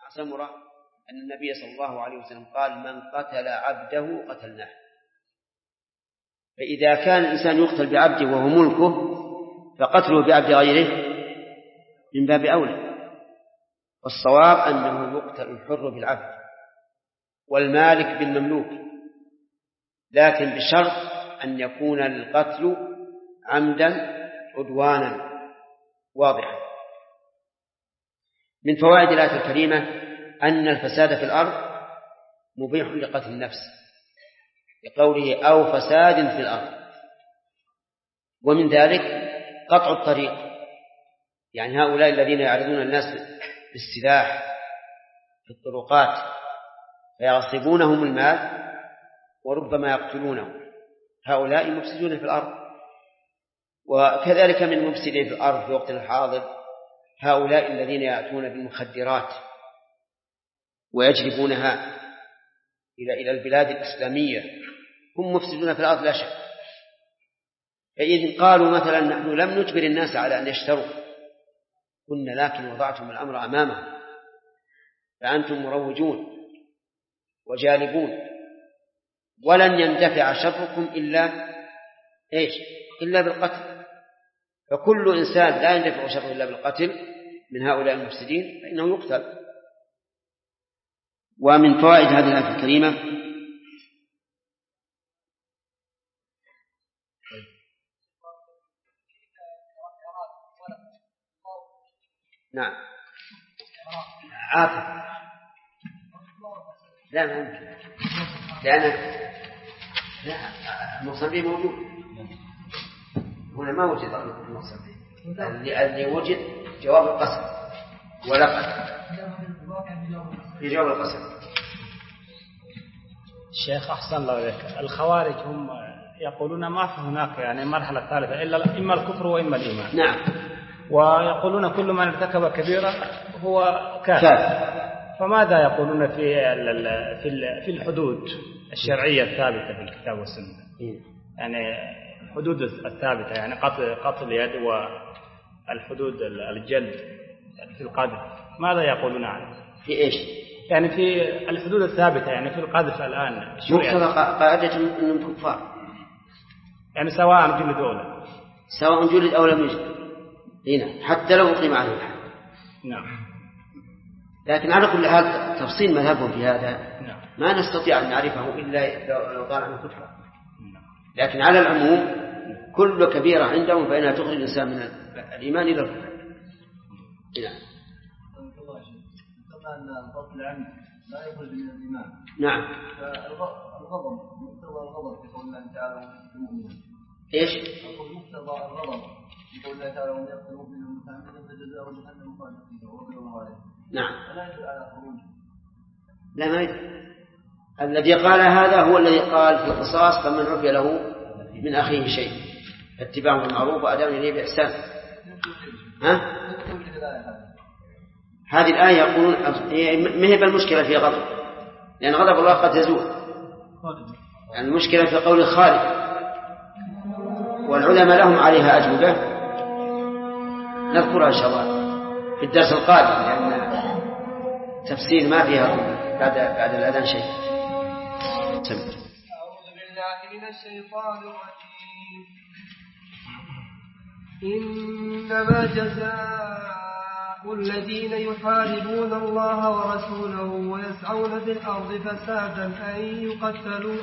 سمرة أن النبي صلى الله عليه وسلم قال من قتل عبده قتلناه. فإذا كان الإنسان يقتل بعبده وهو ملكه فقتله بعبد غيره من باب أولى. والصواب أنه يقتل الحر بالعبد والمالك بالمملوك، لكن بشرط أن يكون القتل عمدا عدوانا واضحا. من فوائد الآية الكريمة أن الفساد في الأرض مبيح لقتل النفس لقوله أو فساد في الأرض. ومن ذلك قطع الطريق، يعني هؤلاء الذين يعرضون الناس بالسلاح في الطرقات فيغصبونهم المال وربما يقتلونهم، هؤلاء مفسدون في الأرض. وكذلك من مفسدين في الأرض في وقت الحاضر هؤلاء الذين يأتون بالمخدرات ويجلبونها إلى البلاد الإسلامية، هم مفسدون في الأرض لا شك. فإذن قالوا مثلا نحن لم نجبر الناس على أن يشتروا، قلنا لكن وضعتم الأمر أمامهم فأنتم مروجون وجالبون، ولن يندفع شركم إلا بالقتل. فكل إنسان لا يندفع شره إلا بالقتل من هؤلاء المفسدين فإنه يقتل. ومن فوائد هذه الآية الكريمة نعم عاطف لا ممكن، لأن المصنف موجود هنا، ما وجد المصنف اللي وجد جواب القسم ولقد في جواب القسم. الشيخ أحسن الله إليك، الخوارج هم يقولون ما في هناك يعني مرحلة ثالثة إلا إما الكفر وإما الإيمان. نعم. ويقولون كل من ارتكب كبيرة هو كافر. فماذا يقولون في الحدود الشرعية الثابتة في الكتاب والسنة؟ يعني الحدود الثابتة يعني قتل اليد والحدود الجلد في القذف، ماذا يقولون عنه؟ في إيش؟ يعني في الحدود الثابتة يعني في القذف الآن مقتضى قاعدة أنهم كفار، يعني سواء جلد أو لم يجلد هنا حتى لو أقيم عليه الحد. نعم. لكن على كل حال تفصيل مذهبهم في هذا نعم. ما نستطيع أن نعرفه إلا لو قال عنه كفر. لكن على العموم كل كبيرة عندهم فإنها تخرج الإنسان من الإيمان إلى الكفر. نعم. أن القتل العمد لا يخرج من الإيمان. نعم. الغضب مقتضى الغضب في قول الله تعالى المؤمنين. إيش؟ مقتضى الغضب في قول الله تعالى ومن يقتل مؤمنا متعمدا فجزاؤه جهنم خالدا فيها وغضب الله عليه. نعم. فلا يدل على خروج. لا ما يدل. الذي قال هذا هو الذي قال في القصاص فمن عفي له من أخيه شيء اتباع بالمعروف وأداء إليه بإحسان. هذه الآية يقولون ما هي المشكلة في غضب، لأن غضب الله قد يزول، يعني المشكلة في قول الخالق، والعلماء لهم عليها أجوبة نذكرها إن شاء الله في الدرس القادم، لأن تفسير ما فيها بعد الأذان شيء. أعوذ بالله من الشيطان الرجيم. إنما جزاء الذين يحاربون الله ورسوله ويسعون في الأرض فسادا أن يقتلوا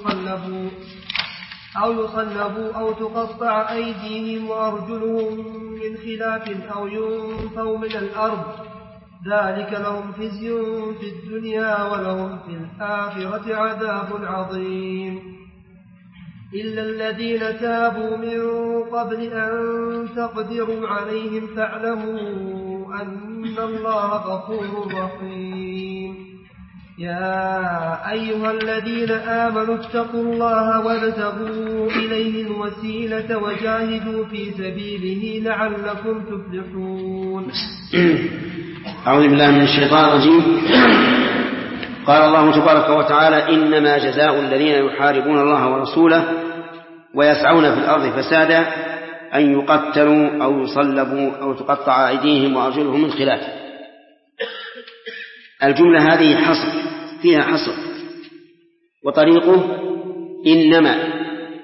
أو يصلبوا أو تقطع أيديهم وأرجلهم من خلاف أو ينفوا من الأرض، ذلك لهم خزي في الدنيا ولهم في الآخرة عذاب عظيم. إلا الذين تابوا من قبل أن تقدروا عليهم فاعلموا أن الله غفور رحيم. يا أيها الذين آمنوا اتقوا الله وابتغوا إليه الوسيلة وجاهدوا في سبيله لعلكم تفلحون. أعوذ بالله من الشيطان الرجيم. قال الله تبارك وتعالى إنما جزاء الذين يحاربون الله ورسوله ويسعون في الأرض فسادا أن يقتلوا أو يصلبوا أو تقطع أيديهم وأرجلهم من خلاف. الجملة هذه حصر، فيها حصر، وطريقه إنما،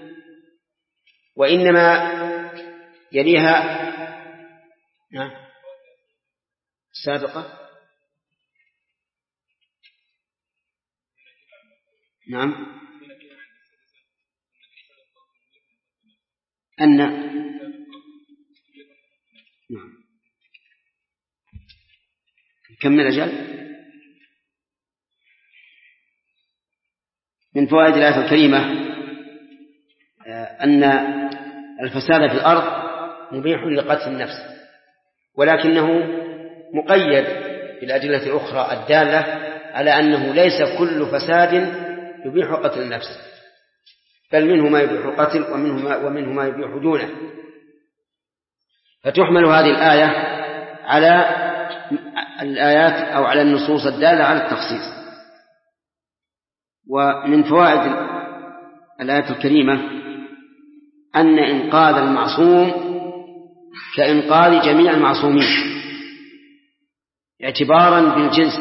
وإنما يليها السابقة أن كم من الأجل. من فوائد الآية الكريمة أن الفساد في الأرض مبيح لقتل النفس، ولكنه مقيد بالأدلة الأخرى الدالة على أنه ليس كل فساد يبيح قتل النفس، بل منه ما يبيح القتل ومنه ما يبيح دونه. فتحمل هذه الآية على الآيات أو على النصوص الدالة على التخصيص. ومن فوائد الآية الكريمة أن إنقاذ المعصوم كإنقاذ جميع المعصومين اعتبارا بالجنس،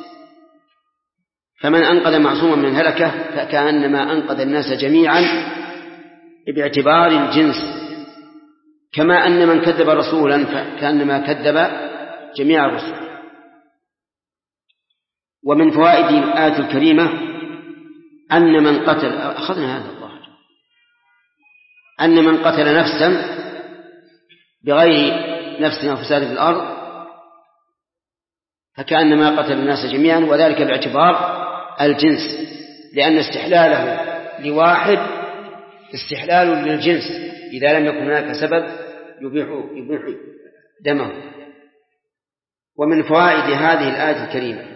فمن أنقذ معصوما من الهلكة فكأنما أنقذ الناس جميعا باعتبار الجنس، كما أن من كذب رسولا فكأنما كذب جميع الرسل. ومن فوائد الآية الكريمة أن من قتل أخذنا هذا الظاهر أن من قتل نفسا بغير نفس أو فساد في الأرض فكأنما قتل الناس جميعا، وذلك باعتبار الجنس، لأن استحلاله لواحد استحلال للجنس إذا لم يكن هناك سبب يبيح دمه. ومن فوائد هذه الآية الكريمة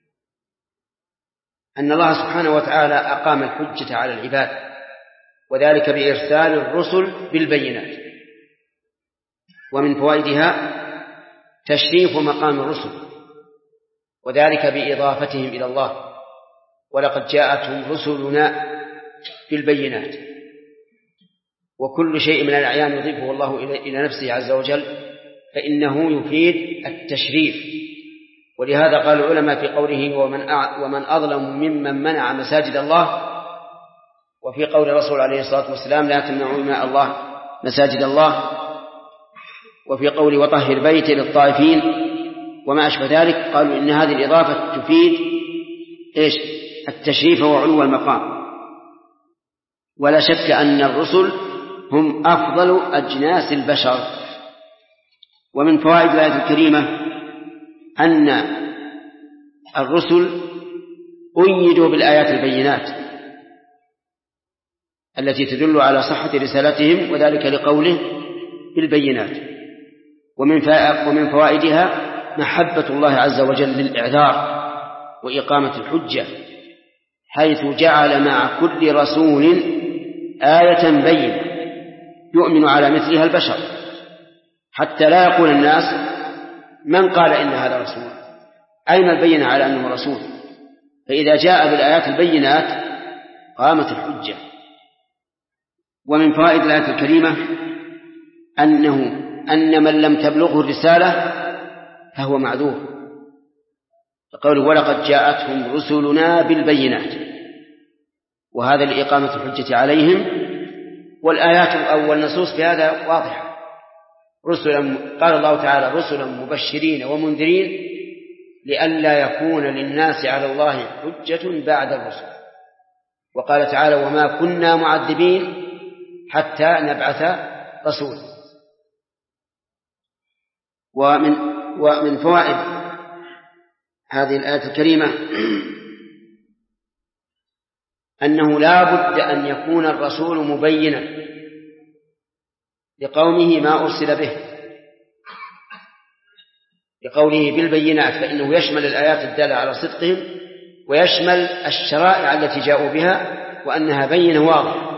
أن الله سبحانه وتعالى أقام الحجة على العباد، وذلك بإرسال الرسل بالبينات. ومن فوائدها تشريف مقام الرسل، وذلك بإضافتهم إلى الله، ولقد جاءتهم رسلنا بالبينات. وكل شيء من الأعيان يضيفه الله إلى نفسه عز وجل فإنه يفيد التشريف. ولهذا قال العلماء في قوله ومن أظلم ممن منع مساجد الله، وفي قول الرسول عليه الصلاة والسلام لا تمنعوا إماء الله مساجد الله، وفي قول وطهر بيتي للطائفين وما أشبه ذلك، قالوا إن هذه الإضافة تفيد التشريف وعلو المقام. ولا شك أن الرسل هم أفضل أجناس البشر. ومن فوائد الآية الكريمة أن الرسل أيدوا بالآيات البينات التي تدل على صحة رسالتهم، وذلك لقوله بالبينات. ومن فوائدها محبة الله عز وجل للإعذار وإقامة الحجة، حيث جعل مع كل رسول آية بينة يؤمن على مثلها البشر، حتى لا يقول الناس من قال إن هذا رسول، أين البينة على أنه رسول؟ فإذا جاء بالآيات البينات قامت الحجة. ومن فوائد الآية الكريمة أن من لم تبلغه الرسالة فهو معذور، فقوله ولقد جاءتهم رسلنا بالبينات، وهذا لإقامة الحجة عليهم. والآيات أو النصوص في هذا واضحة. قال الله تعالى رسلا مبشرين ومنذرين لئلا يكون للناس على الله حجة بعد الرسل. وقال تعالى وما كنا معذبين حتى نبعث رسولا. ومن فوائد هذه الآية الكريمة أنه لا بد أن يكون الرسول مبينا لقومه ما أرسل به، لقوله بالبينات، فإنه يشمل الآيات الدالة على صدقهم، ويشمل الشرائع التي جاءوا بها وأنها بينة واضحة،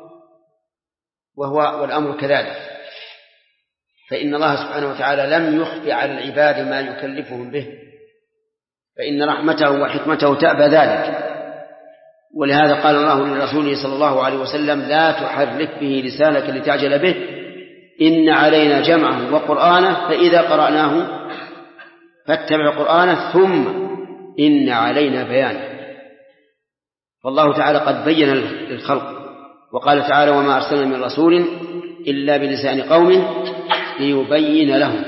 والأمر كذلك. فإن الله سبحانه وتعالى لم يخفي على العباد ما يكلفهم به، فإن رحمته وحكمته تأبى ذلك. ولهذا قال الله لرسوله صلى الله عليه وسلم لا تحرك به لسانك لتعجل به إن علينا جمعه وقرآنه فإذا قرأناه فاتبع قرآنه ثم إن علينا بيانه. فالله تعالى قد بين الخلق، وقال تعالى وما أرسلنا من رسول إلا بلسان قوم ليبين لهم.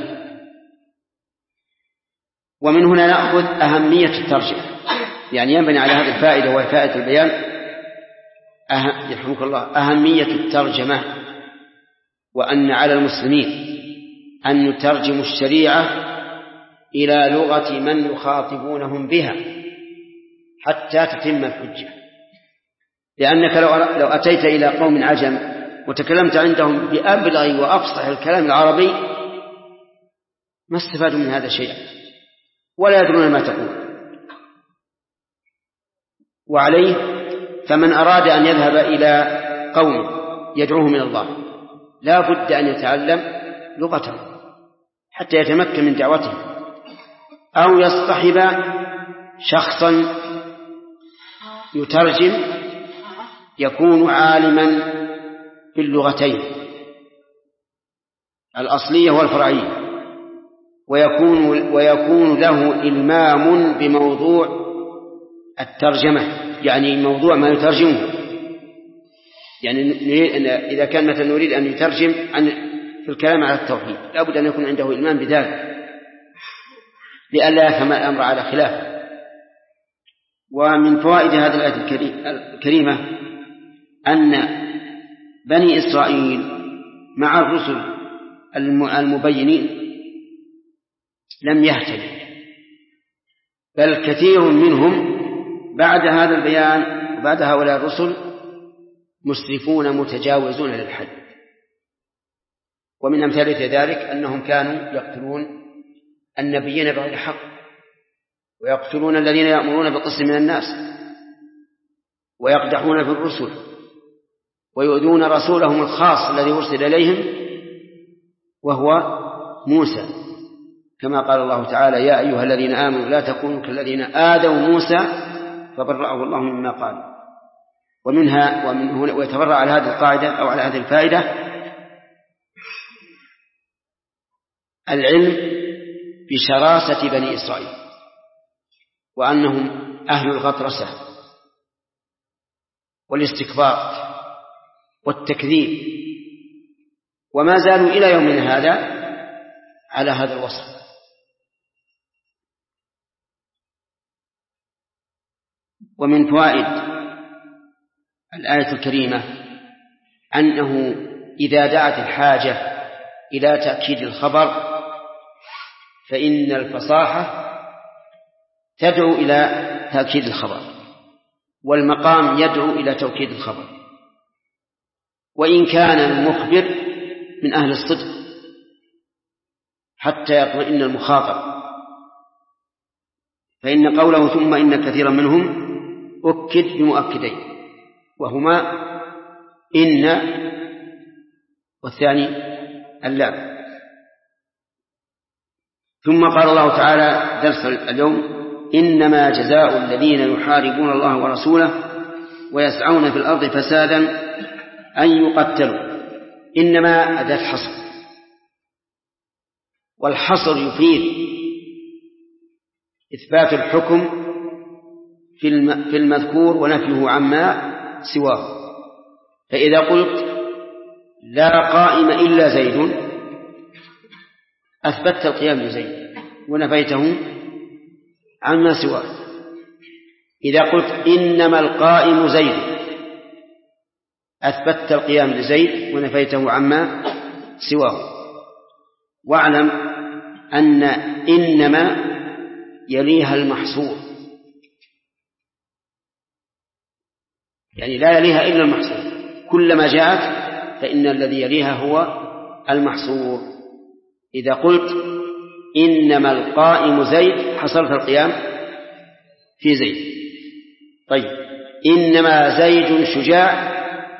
ومن هنا نأخذ أهمية الترجمة، يعني ينبني على هذه الفائدة وهي فائدة البيان يرحمك الله أهمية الترجمة، وأن على المسلمين أن يترجموا الشريعة إلى لغة من يخاطبونهم بها حتى تتم الحجة. لأنك لو أتيت إلى قوم عجم وتكلمت عندهم بأبلغ وأفصح الكلام العربي ما استفادوا من هذا شيئا ولا يدرون ما تقول. وعليه فمن أراد أن يذهب إلى قوم يدعوهم إلى الله لا بد أن يتعلم لغتهم حتى يتمكن من دعوتهم، أو يصطحب شخصا يترجم يكون عالما باللغتين الأصلية والفرعية، ويكون له إلمام بموضوع الترجمة، يعني موضوع ما يترجمه. يعني إذا كان مثلا نريد أن يترجم في الكلام على التوحيد لا بد أن يكون عنده إلمام بذلك لئلا يفهم الأمر على خلافه. ومن فوائد هذه الآية الكريمة أن بني إسرائيل مع الرسل المبينين لم يهتدوا، بل كثير منهم بعد هذا البيان وبعد هؤلاء الرسل مسرفون متجاوزون للحد. ومن أمثلة ذلك أنهم كانوا يقتلون النبيين بغير حق، ويقتلون الذين يأمرون بالقسط من الناس، ويقدحون في الرسل، ويؤذون رسولهم الخاص الذي أرسل إليهم وهو موسى، كما قال الله تعالى يا أيها الذين آمنوا لا تكونوا كالذين آذوا موسى فبرأه الله مما قال. ومن هنا ويتبرأ على هذه القاعدة أو على هذه الفائدة العلم بشراسة بني إسرائيل، وأنهم أهل الغطرسة والاستكبار والتكذيب، وما زالوا إلى يومنا هذا على هذا الوصف. ومن فوائد الآية الكريمة أنه إذا دعت الحاجة إلى تأكيد الخبر فإن الفصاحة تدعو إلى تأكيد الخبر، والمقام يدعو إلى توكيد الخبر، وإن كان المخبر من أهل الصدق حتى يطمئن المخاطب، فإن قوله ثم إن كثيرا منهم أكد بمؤكدين وهما إن والثاني اللام. ثم قال الله تعالى درس اليوم إنما جزاء الذين يحاربون الله ورسوله ويسعون في الأرض فسادا أن يقتلوا. إنما أداة حصر، والحصر يفيد إثبات الحكم في المذكور ونفيه عما سواه. فإذا قلت لا قائم إلا زيد أثبتت القيام لزيد ونفيته عما سواه. إذا قلت إنما القائم زيد أثبتت القيام لزيد ونفيته عما سواه. واعلم أن إنما يليها المحصور، يعني لا يليها إلا المحصور، كلما جاءت فإن الذي يليها هو المحصور. إذا قلت إنما القائم زيد حصلت القيام في زيد. طيب إنما زيد شجاع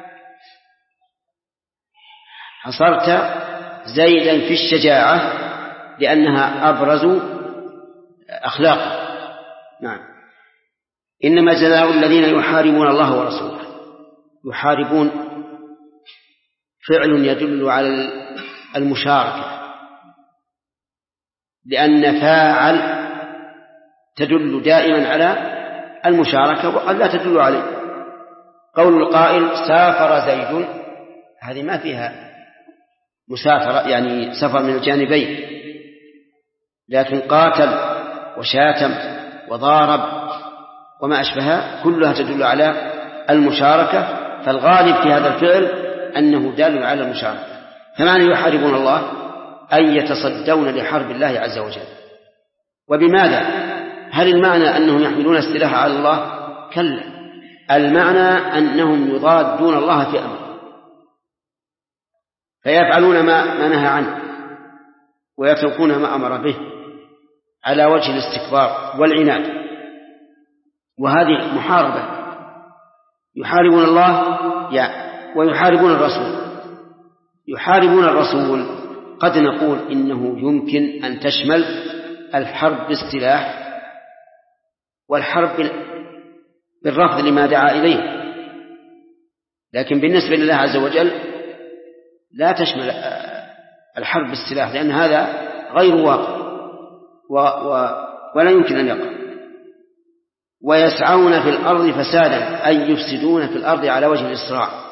حصرت زيدا في الشجاعة لأنها أبرز أخلاقه. نعم. إنما جزاء الذين يحاربون الله ورسوله. يحاربون فعل يدل على المشاركة، لأن فاعل تدل دائما على المشاركة وقد لا تدل عليه. قول القائل سافر زيد، هذه ما فيها مسافرة يعني سفر من الجانبين، لكن قاتل وشاتم وضارب وما أشبهها كلها تدل على المشاركة، فالغالب في هذا الفعل أنه دال على المشاركة. فمعنى يحاربون الله أن يتصدون لحرب الله عز وجل. وبماذا؟ هل المعنى أنهم يحملون السلاح على الله؟ كلا، المعنى أنهم يضادون الله في أمره، فيفعلون ما نهى عنه ويتركون ما أمر به على وجه الاستكبار والعناد، وهذه محاربة. يحاربون الله ويحاربون الرسول. يحاربون الرسول قد نقول إنه يمكن أن تشمل الحرب بالسلاح والحرب بالرفض لما دعا إليه، لكن بالنسبة لله عز وجل لا تشمل الحرب بالسلاح، لأن هذا غير واقع ولا يمكن أن يقع. ويسعون في الأرض فسادا أي يفسدون في الأرض على وجه الإسراع،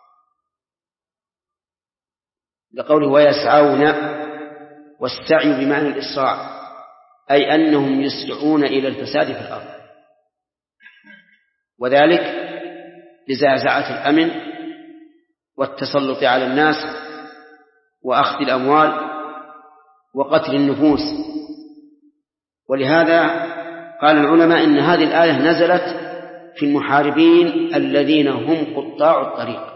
لقوله ويسعون، والسعي بمعنى الإسراع، أي أنهم يسرعون إلى الفساد في الأرض، وذلك لزعزعة الأمن والتسلط على الناس وأخذ الأموال وقتل النفوس. ولهذا قال العلماء إن هذه الآية نزلت في المحاربين الذين هم قطاع الطريق.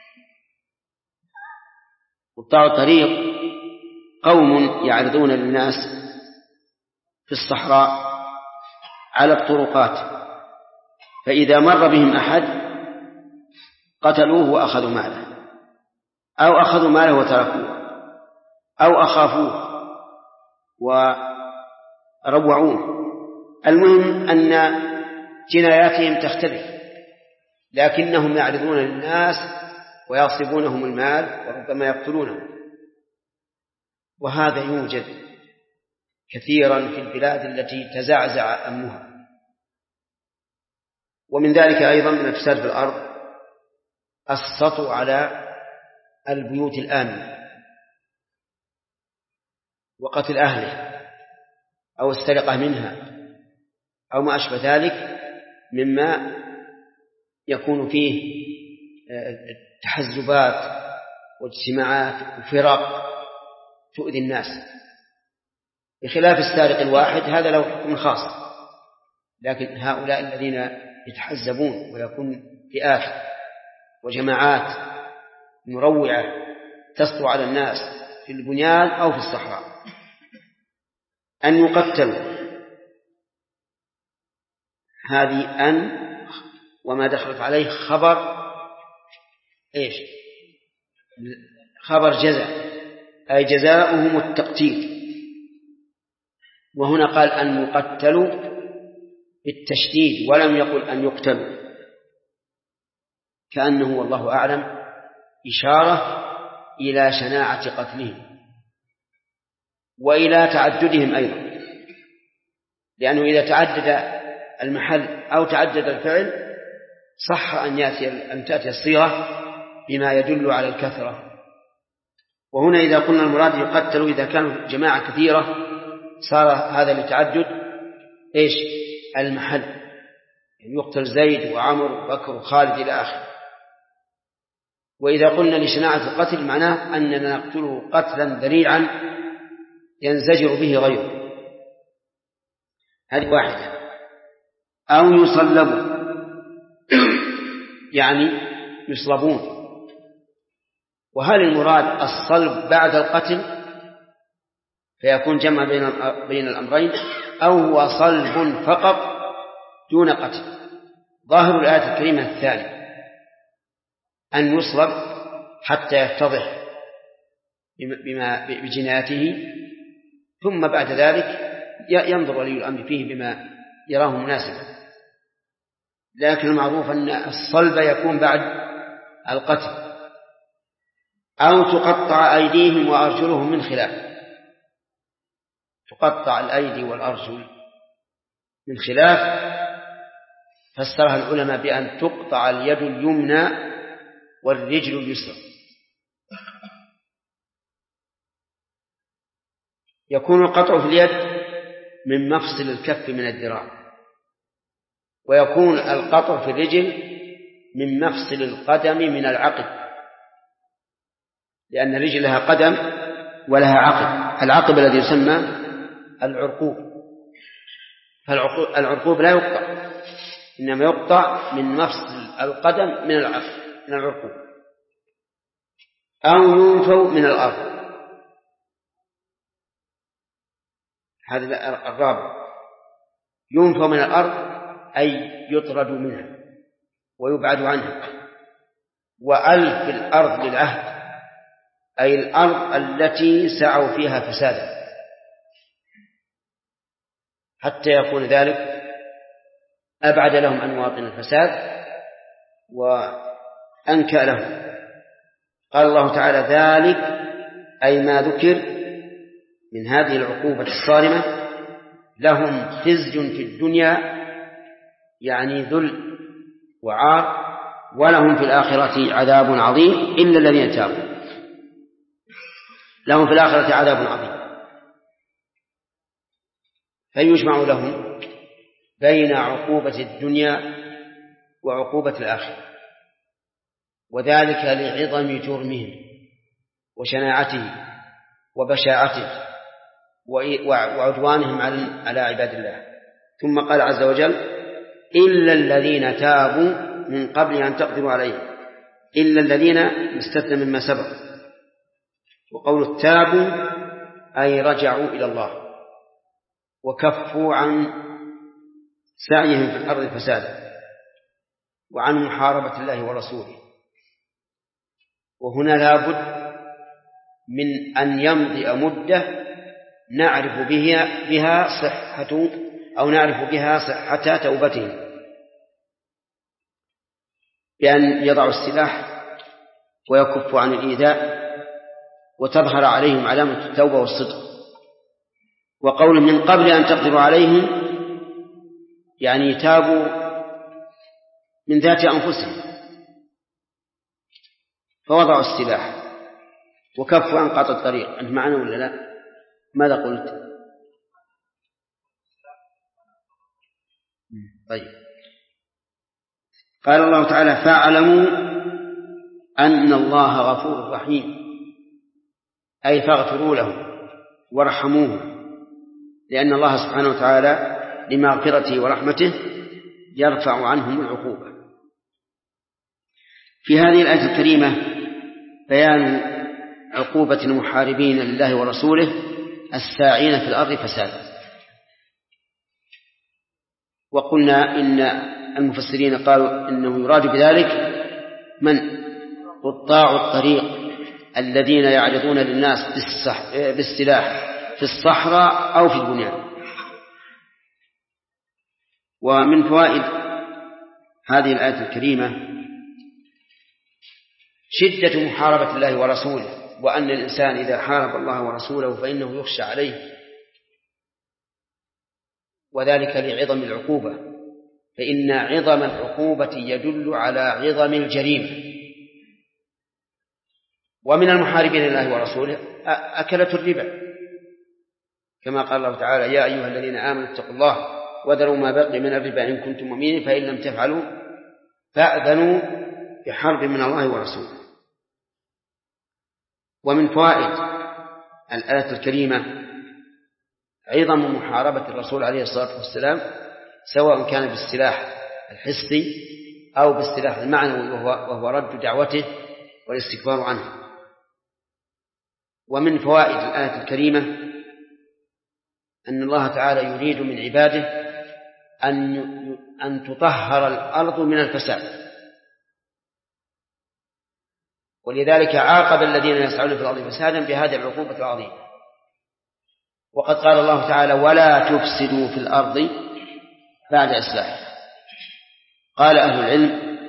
قطاع الطريق قوم يعرضون للناس في الصحراء على الطرقات، فإذا مر بهم أحد قتلوه وأخذوا ماله، أو أخذوا ماله وتركوه، أو أخافوه وروعوه. المهم أن جناياتهم تختلف، لكنهم يعرضون للناس ويغصبونهم المال وربما يقتلونهم. وهذا يوجد كثيرا في البلاد التي تزعزع أمنها. ومن ذلك أيضا من الفساد في الأرض السطو على البيوت الآمنة وقتل أهله أو السرقة منها أو ما أشبه ذلك مما يكون فيه تحزبات واجتماعات وفرق تؤذي الناس، بخلاف السارق الواحد هذا له حكم خاص. لكن هؤلاء الذين يتحزبون ويكون فئات وجماعات مروعة تسطو على الناس في البنيان أو في الصحراء أن يقتلوا، هذه أن وما دخلت عليه خبر إيش؟ خبر جزاء، أي جزاؤهم التقتيل. وهنا قال أن يقتلوا بالتشديد ولم يقل أن يقتلوا، كأنه والله أعلم إشارة إلى شناعة قتلهم وإلى تعددهم أيضا، لأنه إذا تعدد المحل أو تعدد الفعل صح أن تأتي الصيغة بما يدل على الكثرة. وهنا إذا قلنا المراد يقتلوا إذا كانوا جماعة كثيرة صار هذا لتعدد إيش؟ المحل، يعني يقتل زيد وعمر وبكر وخالد إلى آخر. وإذا قلنا لشناعة القتل معناه أننا نقتله قتلا ذريعا ينزجر به غيره، هذه واحدة. أو يصلبوا يعني يصلبون. وهل المراد الصلب بعد القتل فيكون جمع بين الأمرين، أو هو صلب فقط دون قتل؟ ظاهر الآية الكريمة الثاني، أن يصلب حتى يتضح بجنايته، ثم بعد ذلك ينظر ولي الأمر فيه بما يراه مناسبا. لكن المعروف أن الصلب يكون بعد القتل. أو تقطع أيديهم وأرجلهم من خلاف، تقطع الأيدي والأرجل من خلاف فسرها العلماء بأن تقطع اليد اليمنى والرجل اليسرى. يكون القطع في اليد من مفصل الكف من الذراع، ويكون القطع في الرجل من مفصل القدم من العقب، لأن الرجل لها قدم ولها عقب، العقب الذي يسمى العرقوب، فالعرقوب لا يقطع، إنما يقطع من مفصل القدم من العرقوب، أو ينفوا من الأرض. هذا الرابع، ينفوا من الأرض أي يطرد منها ويبعد عنها. وألف الأرض للعهد، أي الأرض التي سعوا فيها فسادا، حتى يكون ذلك أبعد لهم عن مواطن الفساد وأنكأ لهم. قال الله تعالى: ذلك أي ما ذكر من هذه العقوبة الصارمة لهم خزي في الدنيا، يعني ذل وعار، ولهم في الآخرة عذاب عظيم إلا الذين تابوا. لهم في الآخرة عذاب عظيم، فيجمع لهم بين عقوبة الدنيا وعقوبة الآخرة، وذلك لعظم جرمهم وشناعته وبشاعته وعدوانهم على عباد الله. ثم قال عز وجل: إلا الذين تابوا من قبل أن تقدروا عليهم. إلا الذين مستثنى مما سبق. وقول التابوا أي رجعوا إلى الله وكفوا عن سعيهم في الأرض فسادا وعن محاربة الله ورسوله. وهنا لابد من أن يمضي مدة نعرف بها صحة أو نعرف بها صحة توبتهم، بأن يضعوا السلاح ويكفوا عن الإيذاء وتظهر عليهم علامة التوبة والصدق. وقول من قبل أن تقدروا عليهم يعني تابوا من ذات أنفسهم فوضعوا السلاح وكفوا عن قطع الطريق. أنت معنا ولا لا؟ ماذا قلت؟ طيب. قال الله تعالى: فاعلموا أن الله غفور رحيم، أي فاغفروا له وارحموه، لأن الله سبحانه وتعالى لمغفرته ورحمته يرفع عنهم العقوبة. في هذه الآية الكريمة بيان عقوبة المحاربين لله ورسوله الساعين في الأرض فسادا. وقلنا إن المفسرين قالوا إنه يراد بذلك من قطاع الطريق الذين يعرضون للناس بالسلاح في الصحراء أو في البنيان. ومن فوائد هذه الآية الكريمة شدة محاربة الله ورسوله، وأن الإنسان إذا حارب الله ورسوله فإنه يخشى عليه، وذلك لعظم العقوبة، فإن عظم العقوبة يدل على عظم الجريمة. ومن المحاربين لله ورسوله أكلة الربا، كما قال الله تعالى: يا أيها الذين آمنوا اتقوا الله وذروا ما بقي من الربا إن كنتم مؤمنين فإن لم تفعلوا فأذنوا بحرب من الله ورسوله. ومن فوائد الآية الكريمة عظم محاربة الرسول عليه الصلاة والسلام، سواء كان بالسلاح الحسي أو بالسلاح المعنوي وهو رد دعوته والاستكبار عنه. ومن فوائد الآية الكريمة أن الله تعالى يريد من عباده أن تطهر الأرض من الفساد، ولذلك عاقب الذين يسعون في الأرض فسادا بهذه العقوبة العظيمة. وقد قال الله تعالى: ولا تفسدوا في الأرض بعد إصلاحها. قال أهل العلم: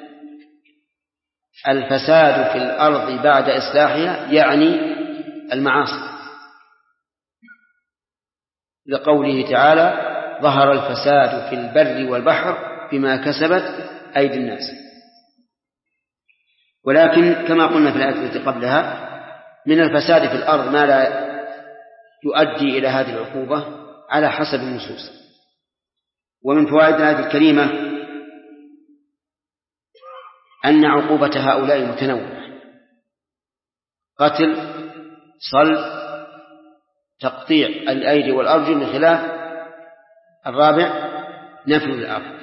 الفساد في الأرض بعد إصلاحها يعني المعاصي، لقوله تعالى: ظهر الفساد في البر والبحر بما كسبت أيدي الناس. ولكن كما قلنا في الآية التي قبلها من الفساد في الأرض ما لا يؤدي إلى هذه العقوبة على حسب النصوص. ومن فوائد الآية الكريمة أن عقوبة هؤلاء متنوعة: قتل، صلب، تقطيع الأيدي والأرجل من خلاف، الرابع نفي الأرض.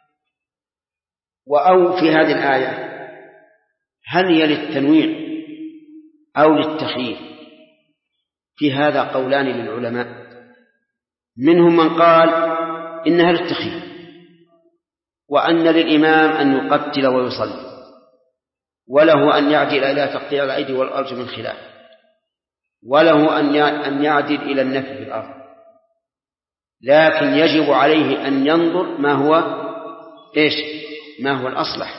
وأو في هذه الآية هل هي للتنويع أو للتخيير؟ في هذا قولان للعلماء، منهم من قال إنها للتخيير، وأن للإمام أن يقتل ويصلي، وله أن يعدل إلى تقطيع الأيدي والأرجل من خلاف، وله أن يعدل إلى النفي في الأرض، لكن يجب عليه أن ينظر ما هو الأصلح،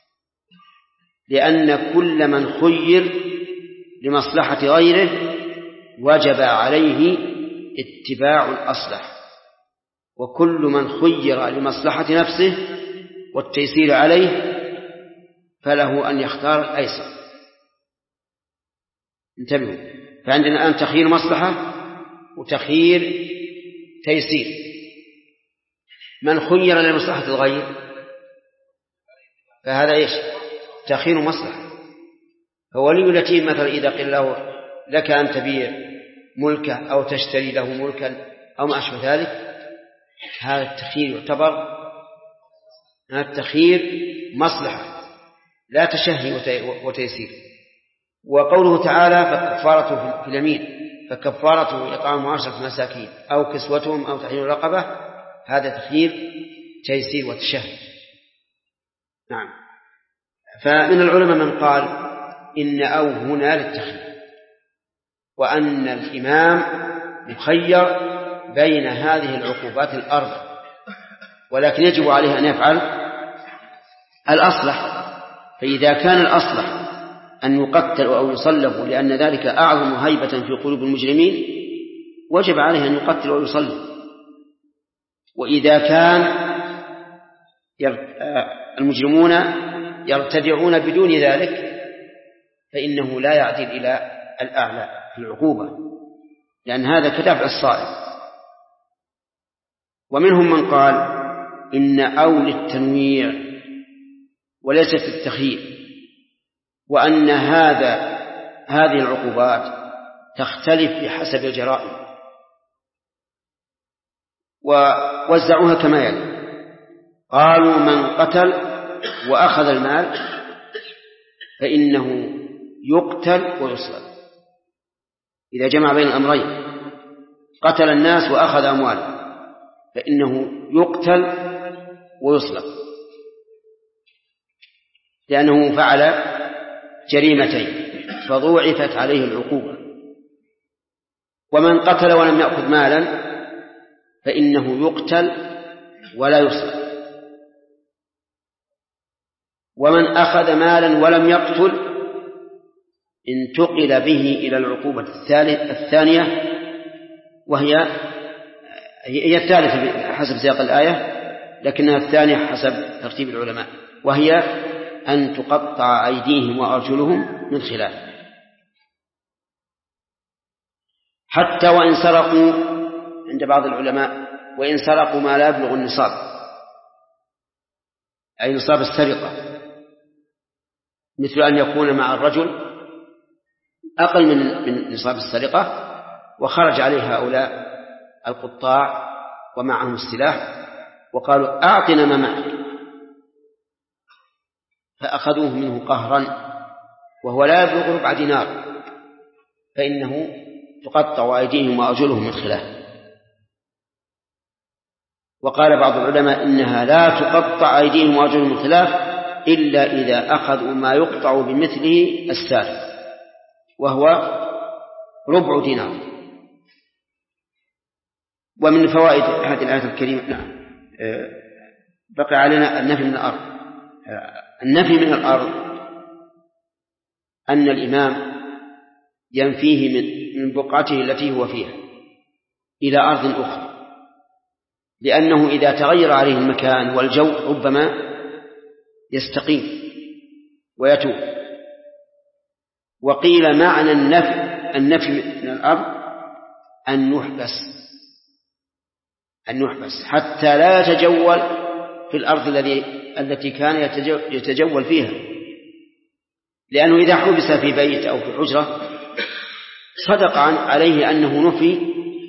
لأن كل من خير لمصلحة غيره وجب عليه اتباع الأصلح، وكل من خير لمصلحة نفسه والتيسير عليه فله أن يختار الأيسر. انتبهوا، فعندنا الآن تخيير مصلحة وتخيير تيسير. من خير لمصلحة الغير فهذا تخيير مصلحة. فولي اليتيم مثلا إذا قيل له لك أن تبيع ملكه أو تشتري له ملكا أو ما أشبه ذلك، هذا التخيير يعتبر التخيير مصلحة لا تشهي وتيسير. وقوله تعالى فكفارته في اليمين فكفارته إطعام 10 مساكين أو كسوتهم أو تحرير رقبة، هذا تخيير تيسير وتشهي. نعم. فمن العلماء من قال إن أو هنا للتخيير، وأن الإمام مخير بين هذه العقوبات الأربع، ولكن يجب عليه أن يفعل الأصلح. فإذا كان الأصلح أن يقتل أو يصلب لأن ذلك أعظم هيبة في قلوب المجرمين، وجب عليه أن يقتل أو يصلب. وإذا كان المجرمون يرتدعون بدون ذلك فإنه لا يعدل إلى الأعلى في العقوبة، لأن هذا كدفع الصائب. ومنهم من قال إن أو للتنويع وليست للتخيير، وأن هذه العقوبات تختلف بحسب الجرائم، ووزعوها كما يلي: قالوا من قتل وأخذ المال فإنه يقتل ويصلب. إذا جمع بين الأمرين، قتل الناس وأخذ أموالهم، فإنه يقتل ويصلب، لأنه فعل جريمتين فضوعفت عليه العقوبة. ومن قتل ولم يأخذ مالا فإنه يقتل ولا يصلب. ومن أخذ مالا ولم يقتل انتقل به إلى العقوبة الثانية، وهي الثالثة حسب سياق الآية، لكنها الثانية حسب ترتيب العلماء، وهي أن تقطع أيديهم وأرجلهم من خلاف. حتى وإن سرقوا، عند بعض العلماء، وإن سرقوا ما لا يبلغ النصاب، أي نصاب السرقة، مثل أن يكون مع الرجل أقل من نصاب السرقة، وخرج عليه هؤلاء القطاع ومعهم السلاح وقالوا أعطنا ما معك، فأخذوه منه قهرا وهو لا يبلغ ربع دينار، فإنه تقطع أيديهم وأرجلهم من خلاف. وقال بعض العلماء إنها لا تقطع أيديهم وأرجلهم من خلاف إلا إذا أخذوا ما يقطع بمثله السارق، وهو ربع دينار. ومن فوائد هذه الآية الكريمة بقي علينا النفي من الأرض. النفي من الأرض أن الإمام ينفيه من بقعته التي هو فيها إلى أرض أخرى، لأنه إذا تغير عليه المكان والجو ربما يستقيم ويتوب. وقيل معنى النفي من الأرض أن يحبس حتى لا يتجول في الأرض التي كان يتجول فيها، لأنه إذا حبس في بيت أو في حجرة صدق عليه أنه نفي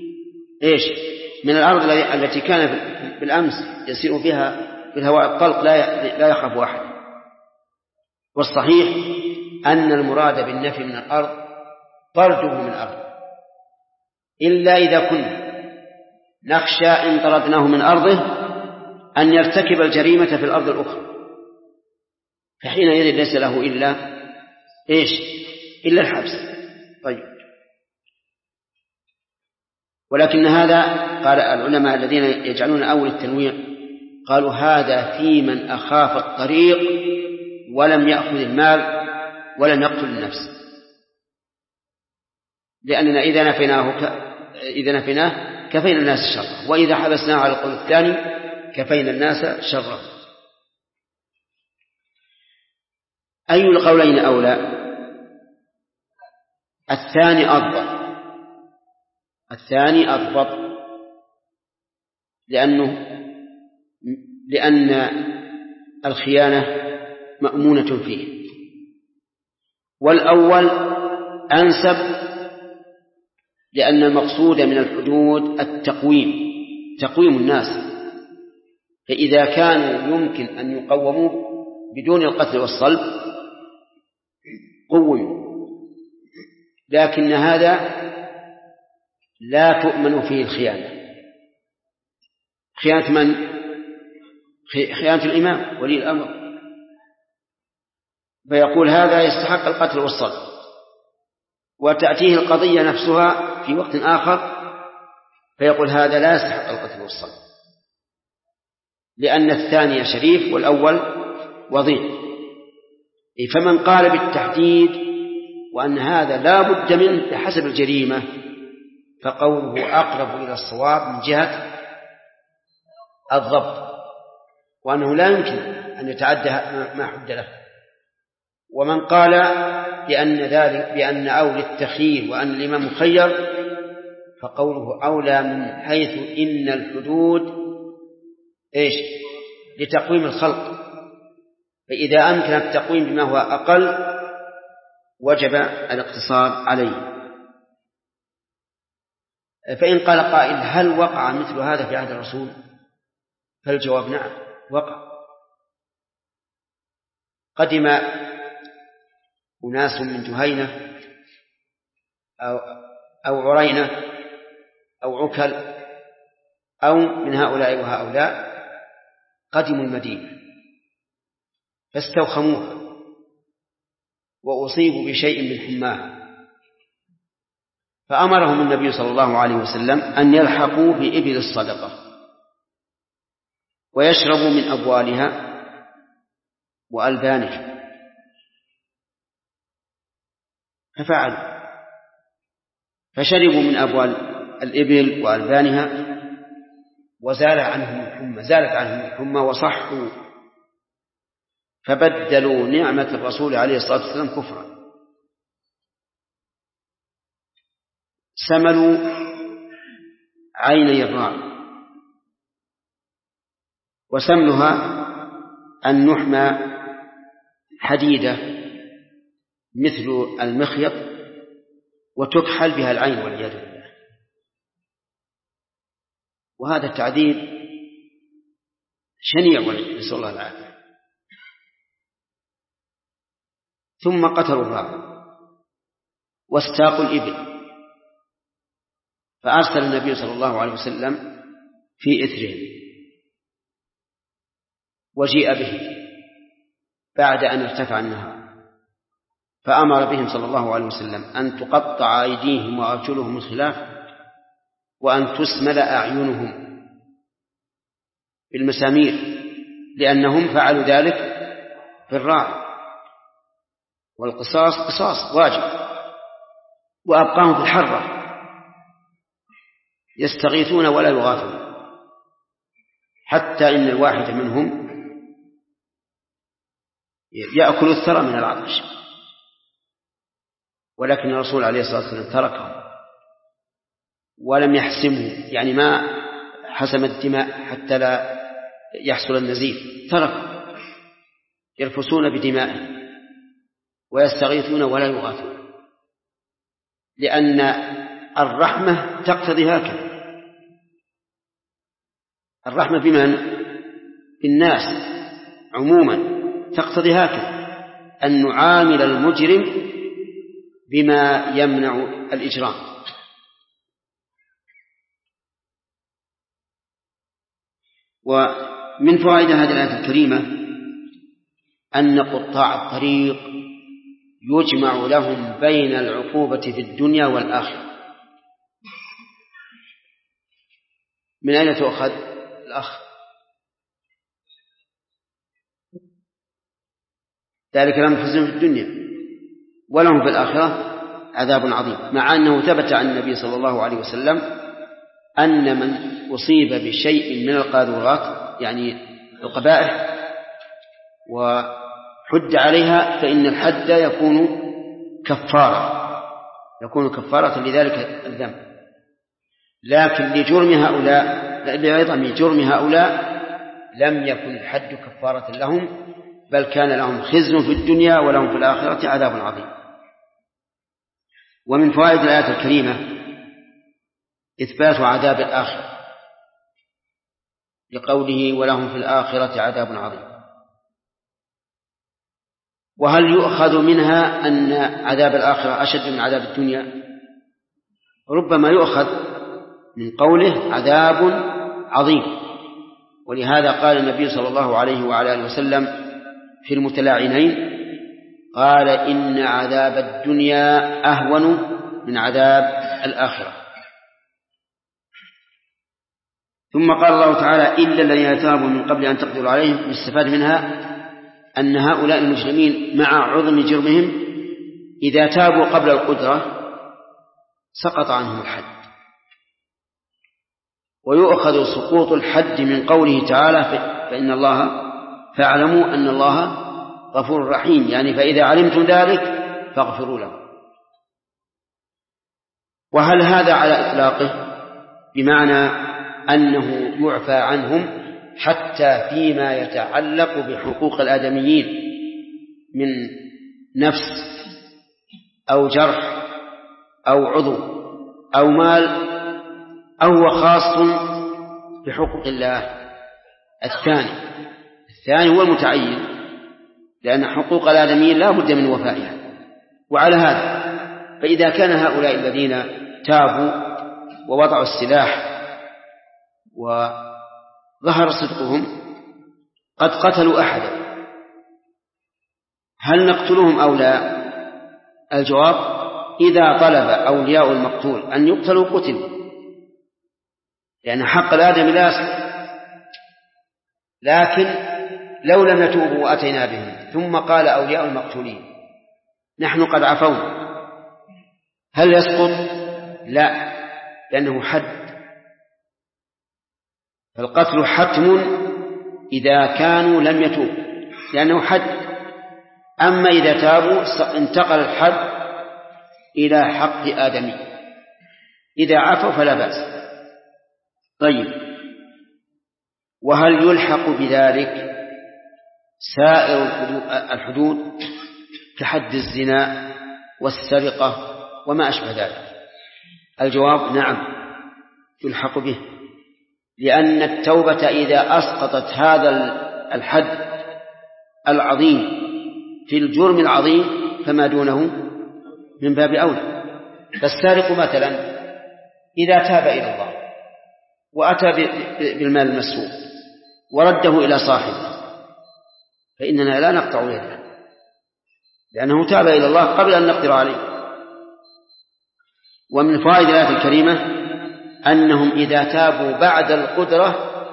من الأرض التي كان بالأمس يسير فيها في الهواء الطلق لا يخاف أحد. والصحيح أن المراد بالنفي من الأرض طرده من الأرض، إلا إذا كنا نخشى إن طردناه من أرضه أن يرتكب الجريمة في الأرض الأخرى، فحينئذ ليس له إلا الحبس. طيب، ولكن هذا قال العلماء الذين يجعلون أول التنويع قالوا هذا في من أخاف الطريق ولم يأخذ المال ولم يقتل النفس، لأننا إذا نفيناه كفينا الناس شرا، وإذا حبسناه على القول الثاني كفينا الناس شرا. أي القولين أولى؟ الثاني أضبط، لأن الخيانة مأمونة فيه، والأول أنسب، لأن المقصود من الحدود تقويم الناس، فإذا كانوا يمكن أن يقوموا بدون القتل والصلب قوموا، لكن هذا لا تؤمن فيه الخيانة. خيانة من؟ خيانة الإمام ولي الأمر، فيقول هذا يستحق القتل والصلب، وتأتيه القضية نفسها في وقت آخر فيقول هذا لا يستحق القتل والصلب، لأن الثاني شريف والأول وضيع. فمن قال بالتحديد وأن هذا لا بد منه بحسب الجريمة فقوله أقرب إلى الصواب من جهة الضبط، وأنه لا يمكن أن يتعدى ما حد له. ومن قال بأن أولى التخيير وأن الإمام مخير فقوله أولى من حيث إن الحدود لتقويم الخلق، فإذا أمكن التقويم بما هو أقل وجب الاقتصار عليه. فإن قال قائل هل وقع مثل هذا في عهد الرسول؟ فالجواب نعم وقع. قدم أناس من جهينة أو عرينة أو عكل أو من هؤلاء وهؤلاء، قدموا المدينة فاستوخموها وأصيبوا بشيء من حماها، فأمرهم النبي صلى الله عليه وسلم أن يلحقوا بإبل الصدقة ويشربوا من أبوالها وألبانها، ففعلوا، فشربوا من أبوال الإبل وألبانها وزالت عنهم الحمى وصحوا، فبدلوا نعمة الرسول عليه الصلاة والسلام كفرا، سملوا عيني الراعي. وسملها أن نحمى حديدة مثل المخيط وتكحل بها العين والعياذ بالله، وهذا التعذيب شنيع نسأل الله العافية. ثم قتلوا الراعي واستاقوا الإبل، فأرسل النبي صلى الله عليه وسلم في إثرهم وجيء به بعد أن ارتفع النهار، فأمر بهم صلى الله عليه وسلم أن تقطع أيديهم وأرجلهم من خلاف وأن تسمل أعينهم بالمسامير، لأنهم فعلوا ذلك في الراعي، والقصاص قصاص واجب، وأبقاهم في الحرة يستغيثون ولا يغاثون. حتى إن الواحد منهم يأكل الثرى من العطش، ولكن الرسول عليه الصلاة والسلام تركه ولم يحسمه، يعني ما حسم الدماء حتى لا يحصل النزيف، تركه يرفسون بدمائه ويستغيثون ولا يغاثون، لأن الرحمة تقتضي هكذا. الرحمة بمن؟ بالناس عموما تقتضي هكذا، أن نعامل المجرم بما يمنع الإجرام. ومن فوائد هذه الآية الكريمة أن قطاع الطريق يجمع لهم بين العقوبة في الدنيا والآخرة. من أين تؤخذ الأخ؟ ذلك لهم خزي في الدنيا ولهم في الآخرة عذاب عظيم، مع أنه ثبت عن النبي صلى الله عليه وسلم أن من أصيب بشيء من القاذورات يعني القبائح وحد عليها فإن الحد يكون كفارة لذلك الذنب، لكن لعظم جرم هؤلاء لم يكن الحد كفارة لهم، بل كان لهم خزي في الدنيا ولهم في الآخرة عذاب عظيم. ومن فوائد الآية الكريمة إثبات عذاب الآخرة لقوله ولهم في الآخرة عذاب عظيم. وهل يؤخذ منها أن عذاب الآخرة أشد من عذاب الدنيا؟ ربما يؤخذ من قوله عذاب عظيم، ولهذا قال النبي صلى الله عليه وعلى آله وسلم في المتلاعنين قال إن عذاب الدنيا أهون من عذاب الآخرة. ثم قال الله تعالى إلا الذين تابوا من قبل أن تقدروا عليهم. يستفاد منها أن هؤلاء المجرمين مع عظم جرمهم إذا تابوا قبل القدرة سقط عنهم الحد، ويؤخذ سقوط الحد من قوله تعالى فاعلموا أن الله غفور رحيم، يعني فإذا علمتم ذلك فاغفروا له. وهل هذا على إطلاقه بمعنى أنه يعفى عنهم حتى فيما يتعلق بحقوق الآدميين من نفس أو جرح أو عضو أو مال، أو هو خاص بحقوق الله؟ الثاني هو المتعين، لأن حقوق الآدميين لا بد من وفائها. وعلى هذا فإذا كان هؤلاء الذين تابوا ووضعوا السلاح وظهر صدقهم قد قتلوا أحدا، هل نقتلهم أو لا؟ الجواب إذا طلب أولياء المقتول أن يقتلوا قتلوا، لأن حق الآدم لا يصح. لكن لو لم يتوبوا وأتينا بهم ثم قال أولياء المقتولين نحن قد عفونا، هل يسقط؟ لا، لأنه حد، فالقتل حتم إذا كانوا لم يتوبوا لأنه حد. أما إذا تابوا انتقل الحد إلى حق آدمي، إذا عفوا فلا بأس. طيب، وهل يلحق بذلك سائر الحدود كحد الزنا والسرقة وما أشبه ذلك؟ الجواب نعم يلحق به، لأن التوبة إذا أسقطت هذا الحد العظيم في الجرم العظيم فما دونه من باب أولى. فالسارق مثلا إذا تاب إلى الله وأتى بالمال المسروق ورده إلى صاحبه فإننا لا نقطع يده، لأنه تاب إلى الله قبل أن نقدر عليه. ومن فوائد الآية الكريمة أنهم إذا تابوا بعد القدرة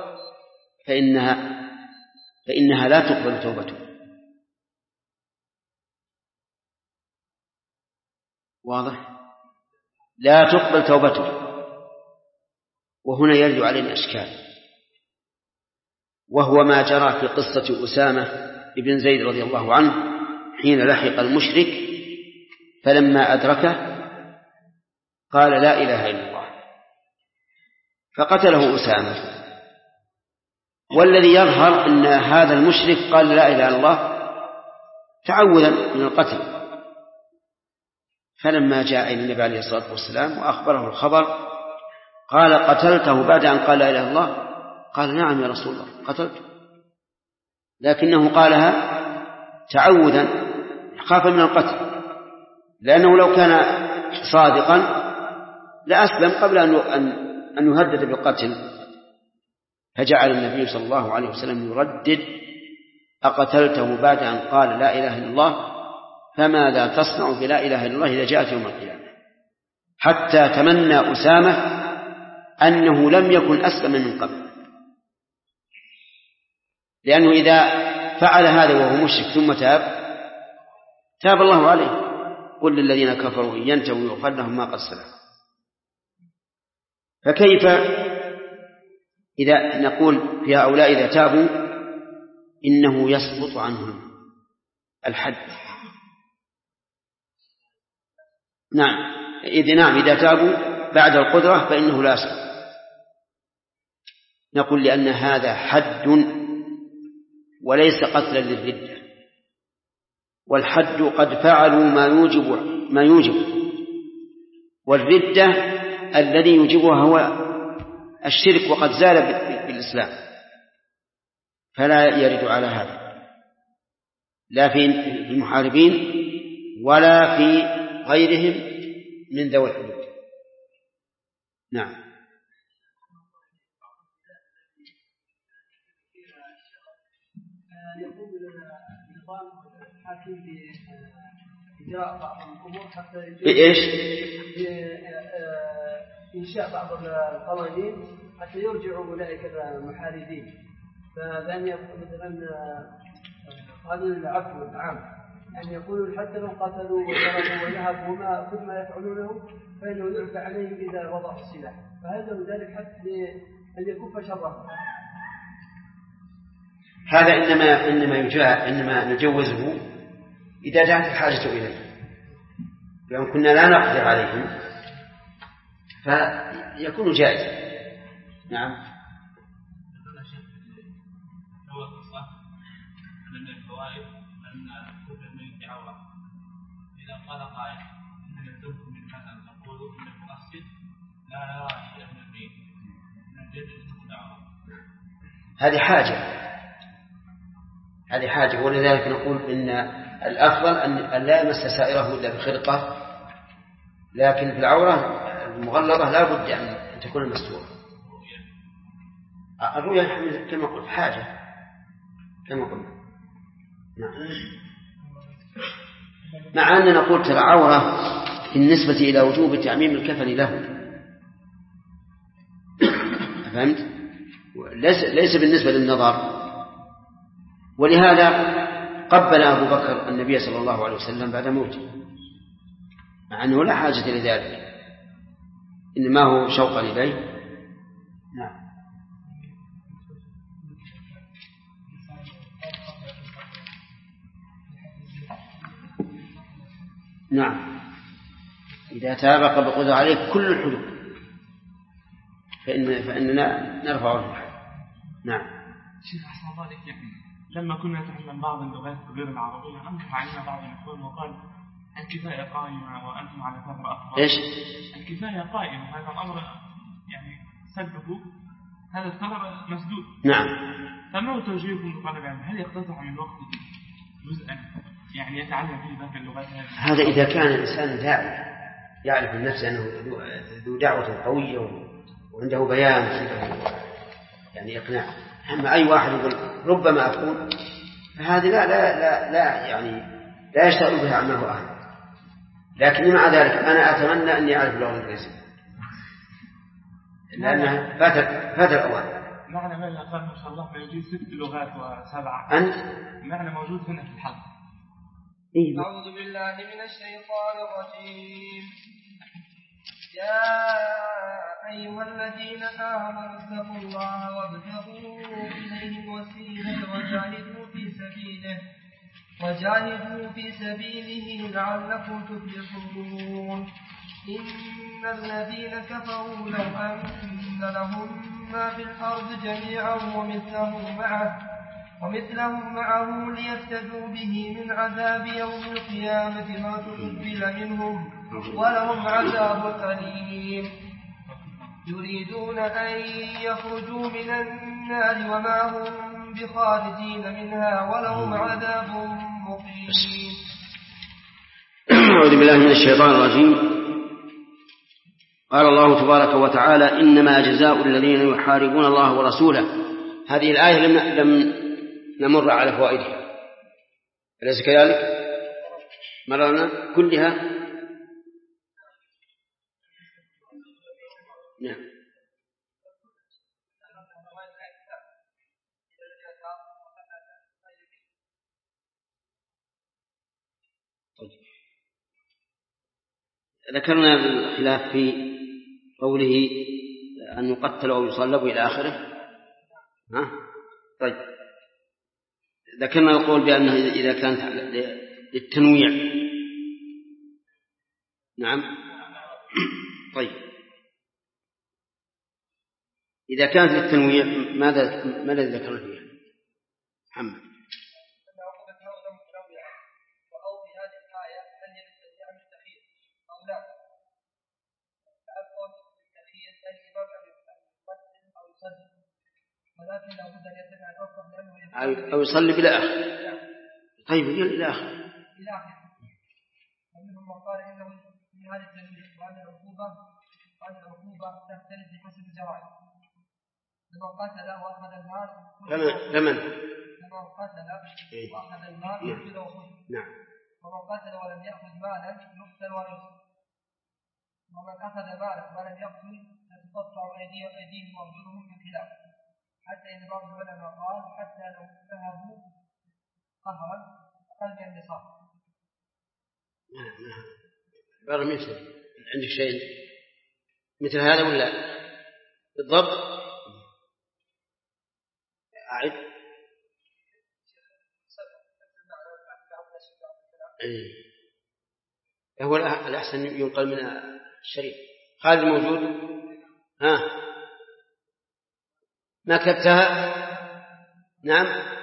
فإنها لا تقبل توبتهم. واضح؟ لا تقبل توبتهم. وهنا يرد علينا إشكال، وهو ما جرى في قصة أسامة بن زيد رضي الله عنه حين لحق المشرك فلما أدركه قال لا إله إلا الله فقتله أسامة. والذي يظهر أن هذا المشرك قال لا إله إلا الله تعوذا من القتل. فلما جاء إلى النبي عليه الصلاة والسلام وأخبره الخبر قال قتلته بعد أن قال لا إله إلا الله؟ قال نعم يا رسول الله قتلته، لكنه قالها تعوذا خاف من القتل، لأنه لو كان صادقا لأسلم قبل أن يهدد بالقتل. فجعل النبي صلى الله عليه وسلم يردد أقتلته بعد أن قال لا إله إلا الله؟ فماذا تصنع بلا إله إلا الله إذا جاءت يوم القيامة؟ حتى تمنى أسامة أنه لم يكن أسلم من قبل، لأنه إذا فعل هذا وهو مشرك ثم تاب الله عليه. قل للذين كفروا إن ينتهوا يغفر لهم ما قد سلف. فكيف إذا نقول في هؤلاء إذا تابوا إنه يسقط عنهم الحد؟ نعم إذا تابوا بعد القدرة فإنه لا يسقط. نقول لأن هذا حد وليس قتلا للردة، والحد قد فعلوا ما يوجب، والردة الذي يوجبها هو الشرك وقد زال بالإسلام، فلا يرد على هذا لا في المحاربين ولا في غيرهم من ذوي الحدود. نعم. يقوم النظام الحاكم بإجراء بعض الأمور حتى بإيش؟ بإنشاء بعض القوانين حتى يرجعوا أولئك المحاربين، فلأن يكون مثلا قانون العفو والعام أن يقولوا حتى لو قتلوا وضربوا ونهبوا وما كل ما يفعلونه فإنه يعفى عليهم إذا وضعوا السلاح، فهل له ذلك حتى أن يكف شره؟ هذا إنما نجوزه إذا جاءت الحاجة إليه، لأن كنا لا نقدر عليهم فيكون جائزا. نعم. من الفوائد أن كل من يتعورى إذا قال قائل إن يلزمكم من هذا أن تقولوا إن المؤسس لا يرى شيئا من الميت من جد التعورى. هذه حاجة ولذلك نقول إن الأفضل أن لا يمس سائره إلا بخرقة، لكن في العورة المغلظة لا بد أن تكون مستورة. الرؤيا كما قلت حاجة كما قلنا. نعم. مع أننا نقول ترى عورة بالنسبة إلى وجوب تعميم الكفن له، فهمت؟ ليس بالنسبة للنظر. ولهذا قبل أبو بكر النبي صلى الله عليه وسلم بعد موته، مع أنه لا حاجة لذلك، إنما هو شوقا إليه. نعم. نعم إذا تاب قبل قدر عليه كل الحدود فإننا نرفعه الحد. نعم. شيخ أحسن الله عليك، لما كنا نتعلم بعض اللغات غير العربية أنت علينا بعض الإخوان وقال الكفاية قائمة وأنتم على ثغر أفضل. إيش؟ الكفاية قائمة، هذا الأمر يعني سده هذا الثغر مسدود. نعم. فما توجيهكم لطالب العلم؟ هل يقتطع من وقته جزءا يعني يتعلم فيه ذاك اللغات هذا إذا كان الإنسان داعي يعرف النفس أنه ذو دعوة قوية وعنده بيان عنده يعني إقناع. أما أي واحد يقول ربما أكون، فهذه لا يعني لا يشتغل بها عمله أهل. لكن مع ذلك أنا أتمنى أني أعرف اللغة الإنجليزية لأنها فات الأوان. معنى ما قال ما شاء الله فيجي 6 لغات و7. أنت معنى موجود هنا في الحلقة. أعوذ بالله من الشيطان الرجيم. يا أيها الذين آمنوا اتقوا الله وابتغوا إليه وجاهدوا في سبيله لعلكم تفلحون. إن الذين كفروا لو أن لهم ما في الأرض جميعا ومثلهم معه ليفتدوا به من عذاب يوم القيامة ما تقبل منهم ولهم عذاب أليم. يريدون أن يخرجوا من النار وما هم بخارجين منها ولهم عذاب مقيم. أعوذ بالله من الشيطان الرجيم. قال الله تبارك وتعالى: إنما جزاء الذين يحاربون الله ورسوله. هذه الآية لم نمر على فوائدها، أليس كذلك؟ مررنا كلها. نعم. ذكرنا الخلاف في قوله أن يقتل أو يصلب إلى آخره. طيب، ذكرنا القول بأنه إذا كانت للتنويع. نعم. طيب، إذا كانت للتنويع ماذا ذكرنا فيها محمد؟ أو يصلي إلى آخر. طيب، إلى آخر. ومنهم من قال إنه من هذا التنويع وأن العقوبة تختلف بحسب الجرائم. لمن قتل وأخذ المال وأخذ المال يقتل وخذ. نعم. ومن قتل ولم يأخذ مالا يقتل ويخذ. ومن أخذ مالا ولم يقتل تتقطع أيديهم وأرجلهم من خلاف. حتى إن بعض العلماء قال حتى لو ذهبوا قهرا أقل من النصاب. نعم. عندك شيء مثل هذا ولا بالضبط؟ أعد. هو الأحسن ينقل من الشريف. خالد موجود؟ ما كتبتها؟ نعم.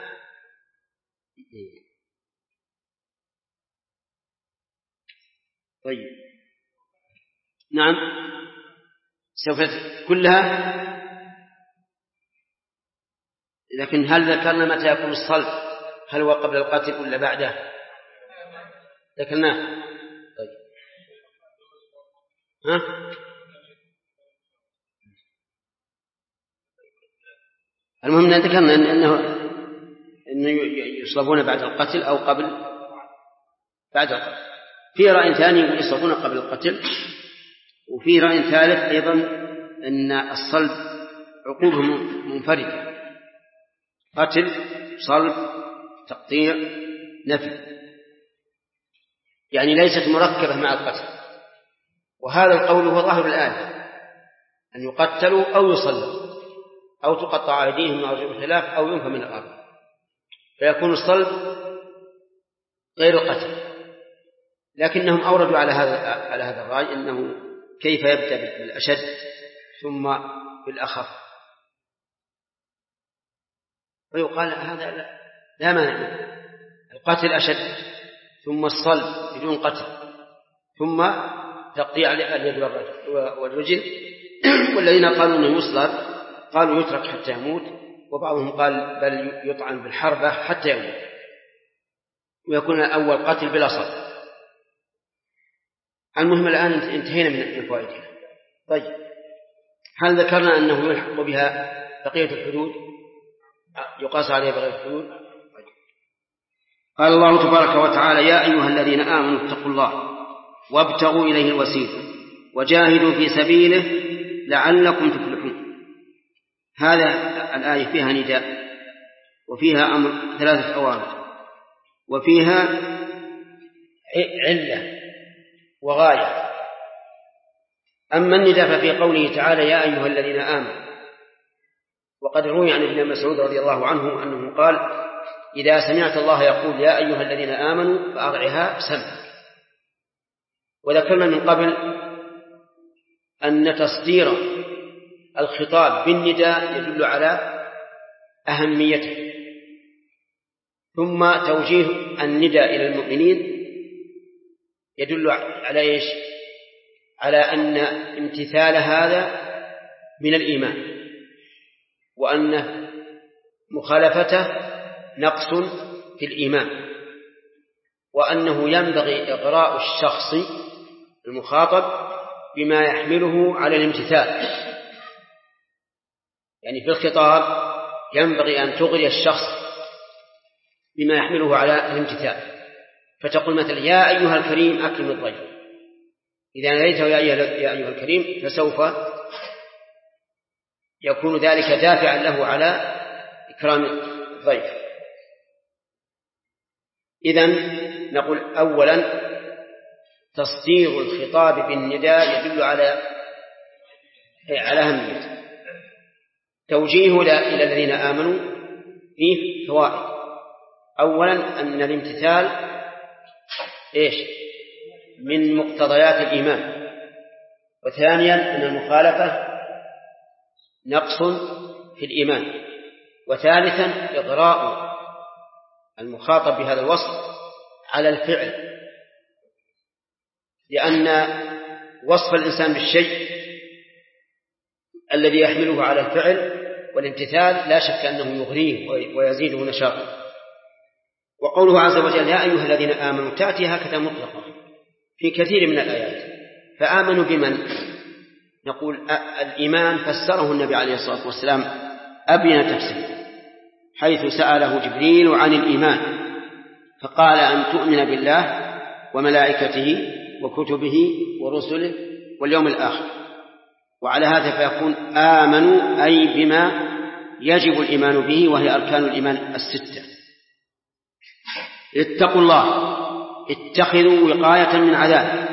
طيب، نعم. سوف كلها. لكن هل ذكرنا متى يكون الصلب؟ هل هو قبل القتل ولا بعده؟ ذكرناه. طيب، المهم أن ذكرنا أنه يصلبون بعد القتل أو بعد القتل. في رأي ثاني يقول يصلبون قبل القتل، وفي رأي ثالث أيضا أن الصلب عقوبة منفردة: قتل، صلب، تقطيع، نفي، يعني ليست مركبة مع القتل. وهذا القول هو ظاهر الآية: أن يقتلوا أو يصلبوا أو تقطع أيديهم وأرجلهم خلاف أو ينفى من الأرض، فيكون الصلب غير القتل. لكنهم أوردوا على هذا الرأي أنه كيف يبدأ بالأشد ثم بالأخف، ويقال هذا لا مانع. القتل أشد، ثم الصلب بدون قتل، ثم تقطيع اليد والرجل. والذين قالوا أنه يصلب قالوا يترك حتى يموت، وبعضهم قال بل يطعن بالحربة حتى يموت، ويكون أول قتل بلا صلب. المهم الآن انتهينا من فوائدها. طيب، هل ذكرنا أنه يلحق بها بقية الحدود، يقاس عليها بقية الحدود؟ قال الله تبارك وتعالى: يا أيها الذين آمنوا اتقوا الله وابتغوا إليه الوسيلة وجاهدوا في سبيله لعلكم تفلحون. هذا الآية فيها نداء، وفيها أمر 3 أوامر، وفيها علة وغاية. أما النداء ففي قوله تعالى: يا أيها الذين آمنوا. وقد روي عن ابن مسعود رضي الله عنه أنه قال: إذا سمعت الله يقول يا أيها الذين آمنوا فأرعها سمعك. وذكرنا من قبل أن تصدير الخطاب بالنداء يدل على أهميته، ثم توجيه النداء إلى المؤمنين يدل على إيش؟ على أن امتثال هذا من الإيمان، وأن مخالفته نقص في الإيمان، وأنه ينبغي إغراء الشخص المخاطب بما يحمله على الامتثال. يعني في الخطاب ينبغي أن تغري الشخص بما يحمله على الامتثال، فتقول مثلا يا أيها الكريم أكرم الضيف. إذا ناديته يا أيها الكريم فسوف يكون ذلك دافعا له على إكرام الضيف. إذن نقول أولا تصدير الخطاب بالنداء يدل على أهميته. توجيه إلى الذين آمنوا فيه فوائد. أولا أن الامتثال إيش؟ من مقتضيات الإيمان. وثانيا أن المخالفة نقص في الإيمان. وثالثا إغراء المخاطب بهذا الوصف على الفعل، لأن وصف الإنسان بالشيء الذي يحمله على الفعل والامتثال لا شك أنه يغريه ويزيده نشاطا. وقوله عز وجل يا أيها الذين آمنوا تأتي هكذا مطلقة في كثير من الآيات. فآمنوا بمن؟ نقول الإيمان فسره النبي عليه الصلاة والسلام أبين تفسير، حيث سأله جبريل عن الإيمان فقال أن تؤمن بالله وملائكته وكتبه ورسله واليوم الآخر. وعلى هذا فيكون آمنوا أي بما يجب الإيمان به، وهي أركان الإيمان الستة. اتقوا الله، اتخذوا وقاية من عذاب،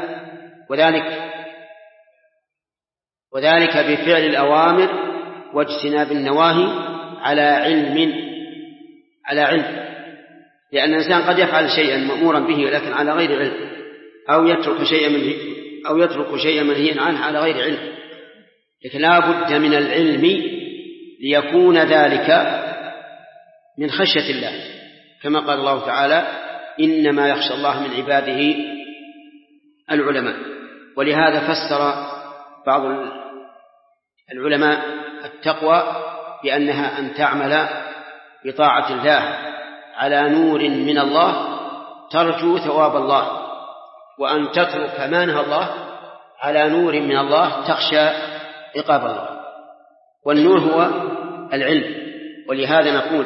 وذلك بفعل الأوامر واجتناب النواهي على علم، لأن الإنسان قد يفعل شيئا مأمورا به لكن على غير علم، أو يترك شيئا منهيا عنه على غير علم. لكن لا بد من العلم ليكون ذلك من خشية الله، كما قال الله تعالى إنما يخشى الله من عباده العلماء. ولهذا فسر بعض العلماء التقوى بأنها أن تعمل بطاعة الله على نور من الله ترجو ثواب الله، وأن تترك ما نهى الله على نور من الله تخشى عقاب الله. والنور هو العلم. ولهذا نقول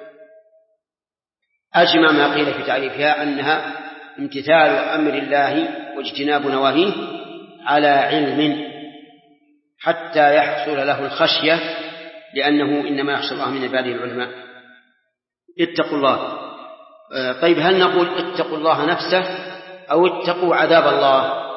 أجمع ما قيل في تعريفها أنها امتثال أمر الله واجتناب نواهيه على علم حتى يحصل له الخشية، لأنه إنما يخشى الله من عباده العلماء. اتقوا الله. طيب هل نقول اتقوا الله نفسه أو اتقوا عذاب الله؟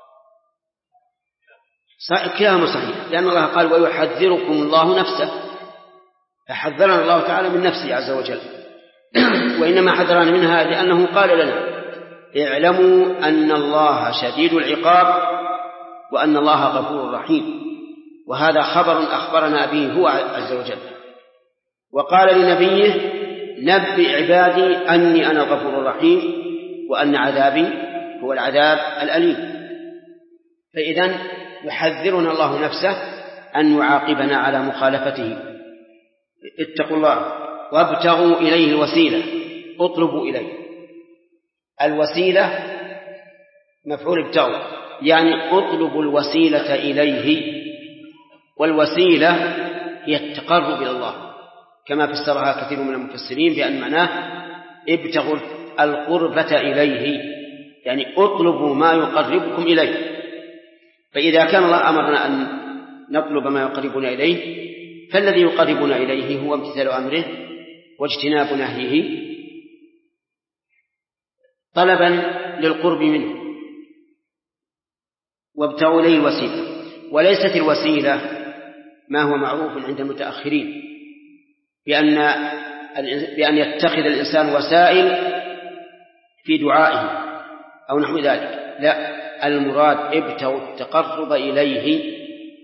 كلاهما صحيح، لأن الله قال ويحذركم الله نفسه، فحذرنا الله تعالى من نفسه عز وجل، وإنما حذرنا منها لأنه قال لنا اعلموا أن الله شديد العقاب وأن الله غفور رحيم. وهذا خبر أخبرنا به هو عز وجل. وقال لنبيه نبئ عبادي أني أنا الغفور الرحيم وأن عذابي هو العذاب الأليم. فإذن يحذرنا الله نفسه أن يعاقبنا على مخالفته. اتقوا الله وابتغوا إليه الوسيلة، اطلبوا إليه. الوسيلة مفعول ابتغوا، يعني اطلبوا الوسيلة إليه. والوسيلة هي التقرب إلى الله، كما فسرها كثير من المفسرين بأن معناه ابتغوا القربة إليه، يعني اطلبوا ما يقربكم إليه. فإذا كان الله أمرنا أن نطلب ما يقربنا إليه، فالذي يقربنا إليه هو امتثال أمره واجتناب نهيه طلبا للقرب منه. وابتغوا إليه الوسيلة. وليست الوسيلة ما هو معروف عند المتأخرين بأن بأن يتخذ الإنسان وسائل في دعائه أو نحو ذلك، لا، المراد ابتغوا التقرب إليه.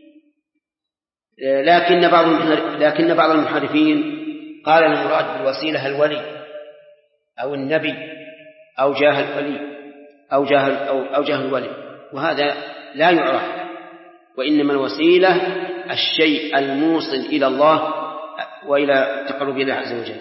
لكن بعض المحرفين قال المراد بالوسيلة الولي أو النبي أو جاه الولي أو جاه الولي، وهذا لا يعرف، وإنما الوسيلة الشيء الموصل إلى الله وإلى التقرب إلى عز وجل.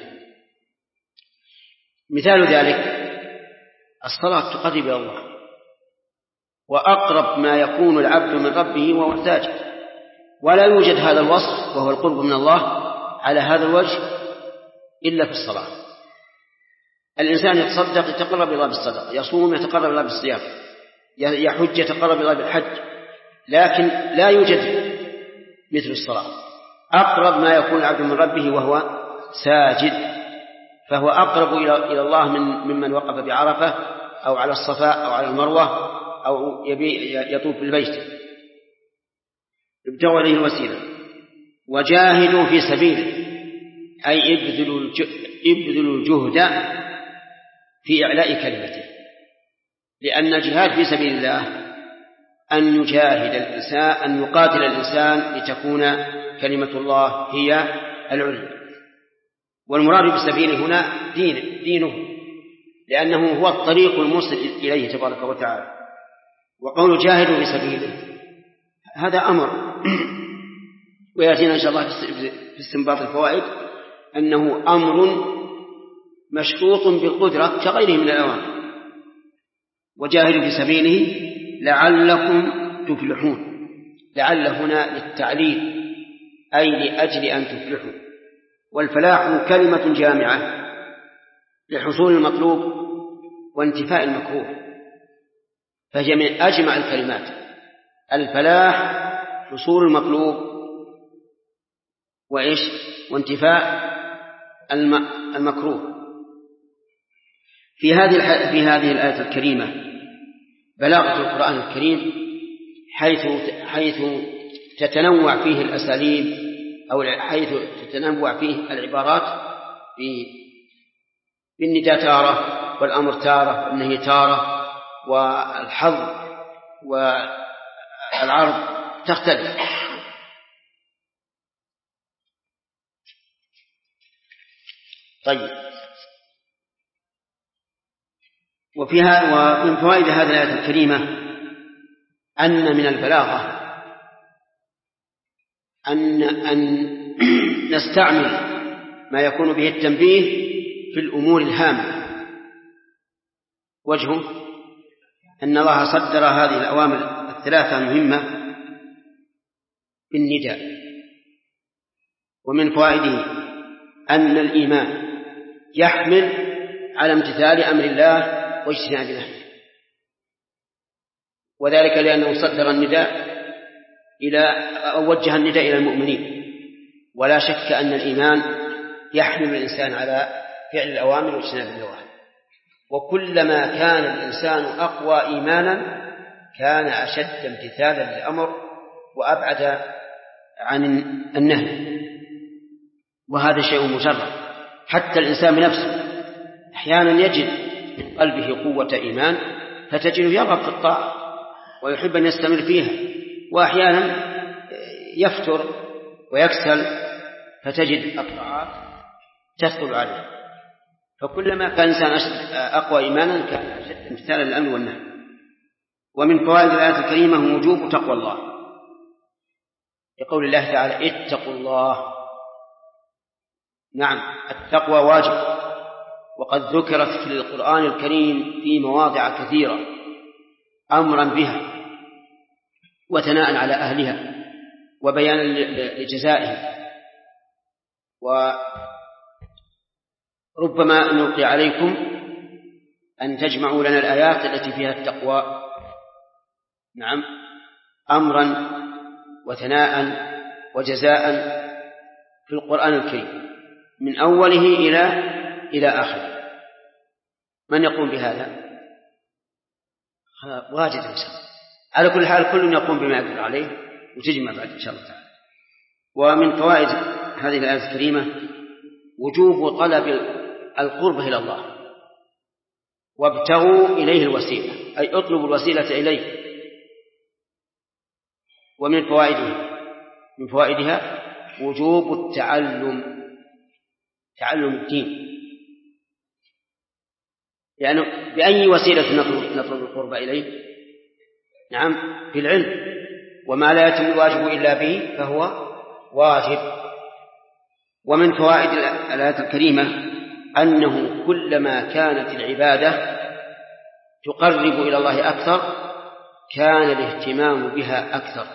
مثال ذلك الصلاة تقرب إلى الله، وأقرب ما يكون العبد من ربه وهو ساجد، ولا يوجد هذا الوصف وهو القرب من الله على هذا الوجه إلا في الصلاة. الإنسان يتصدق يتقرب إلى الله بالصدقة، يصوم يتقرب إلى الله بالصيام، يحج يتقرب إلى الله بالحج، لكن لا يوجد مثل الصلاة. أقرب ما يكون العبد من ربه وهو ساجد، فهو أقرب إلى الله ممن وقف بعرفة أو على الصفاء أو على المروة أو يطوف بالبيت. ابتغوا إليه الوسيلة وجاهدوا في سبيله، أي ابذلوا الجهد في إعلاء كلمته، لأن الجهاد في سبيل الله أن يجاهد الإنسان، أن يقاتل الإنسان لتكون كلمة الله هي العليا. والمراد بسبيله هنا دينه، لأنه هو الطريق الموصل إليه تبارك وتعالى. وقول جاهدوا في سبيله هذا أمر، ويأتينا إن شاء الله في استنباط الفوائد أنه أمر مشروط بالقدرة كغيره من الأوامر. وجاهدوا في سبيله لعلكم تفلحون، لعل هنا للتعليل أي لأجل أن تفلحوا. والفلاح كلمة جامعة لحصول المطلوب وانتفاء المكروه، فهي من أجمع الكلمات. الفلاح حصول المطلوب وإيش وانتفاء المكروه. في هذه الآية الكريمة بلاغة القرآن الكريم، حيث تتنوع فيه الأساليب أو حيث تتنوع فيه العبارات بالنداء تارة، والأمر تارة، والنهي تارة، والحظ والعرض تختلف. طيب، ومن فوائد هذه الآية الكريمة أن من البلاغة أن نستعمل ما يكون به التنبيه في الأمور الهامة. وجهه أن الله صدر هذه الأوامر الثلاثة المهمة بالنداء. ومن فوائده أن الإيمان يحمل على امتثال أمر الله واجتناب نهيه، وذلك لأنه صدر النداء أو وجه النداء إلى المؤمنين. ولا شك أن الإيمان يحمل الإنسان على فعل الأوامر واجتناب النواهي، وكلما كان الإنسان أقوى إيمانا كان أشد امتثالا للأمر وأبعد عن النهي. وهذا شيء مجرد، حتى الإنسان بنفسه أحيانا يجد من قلبه قوة إيمان فتجده يرغب في الطاعة ويحب أن يستمر فيها، وأحيانا يفتر ويكسل فتجد الطاعات تثقل عليه. فكلما كان الإنسان أقوى إيمانا كان أشد امتثالا للأمر والنهي. ومن فوائد الآية الكريمة وجوب تقوى الله، يقول الله تعالى اتقوا الله. نعم، التقوى واجب، وقد ذكرت في القرآن الكريم في مواضع كثيرة أمرا بها وثناء على أهلها وبيانا لجزائهم. وربما نلقي عليكم أن تجمعوا لنا الآيات التي فيها التقوى، نعم، أمرا وثناء وجزاء في القرآن الكريم من أوله إلى آخره. من يقوم بهذا؟ واجد إنسان. على كل حال كل يقوم بما يقدر عليه، وتجمع بعد إن شاء الله تعالى. ومن فوائد هذه الآية الكريمة وجوب طلب القربة إلى الله، وابتغوا إليه الوسيلة، أي اطلبوا الوسيلة إليه. ومن فوائدها وجوب تعلم الدين، يعني بأي وسيلة نطلب القربة إليه؟ نعم، بالعلم، وما لا يتم الواجب إلا به فهو واجب. ومن فوائد الآية الكريمة أنه كلما كانت العبادة تقرب إلى الله أكثر كان الاهتمام بها أكثر،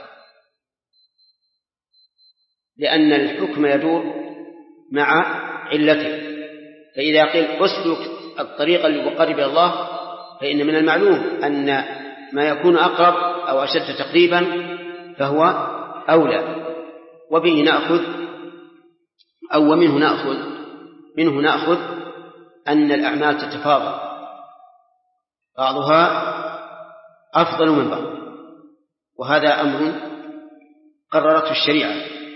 لأن الحكم يدور مع علته. فإذا قيل أسلك الطريق اللي يقرب إلى الله، فإن من المعلوم أن ما يكون أقرب أو أشد تقريبا فهو أولى. وبه نأخذ أو منه نأخذ أن الأعمال تتفاضل، بعضها أفضل من بعض، وهذا أمر قررته الشريعة.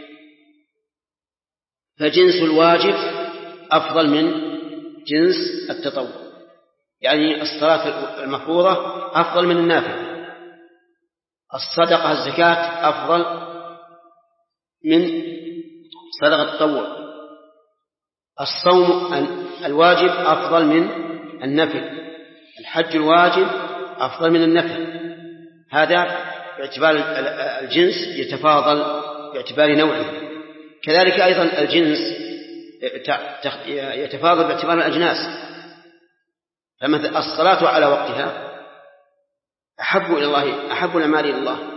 فجنس الواجب أفضل من جنس التطوع، يعني الصلاة المفروضة أفضل من النافلة، الصدقة الزكاة أفضل من صدقة التطوع، الصوم الواجب أفضل من النفل، الحج الواجب أفضل من النفل. هذا باعتبار الجنس يتفاضل باعتبار نوعه. كذلك أيضا الجنس يتفاضل باعتبار الأجناس. فمثل الصلاة على وقتها أحب الأعمال إلى الله،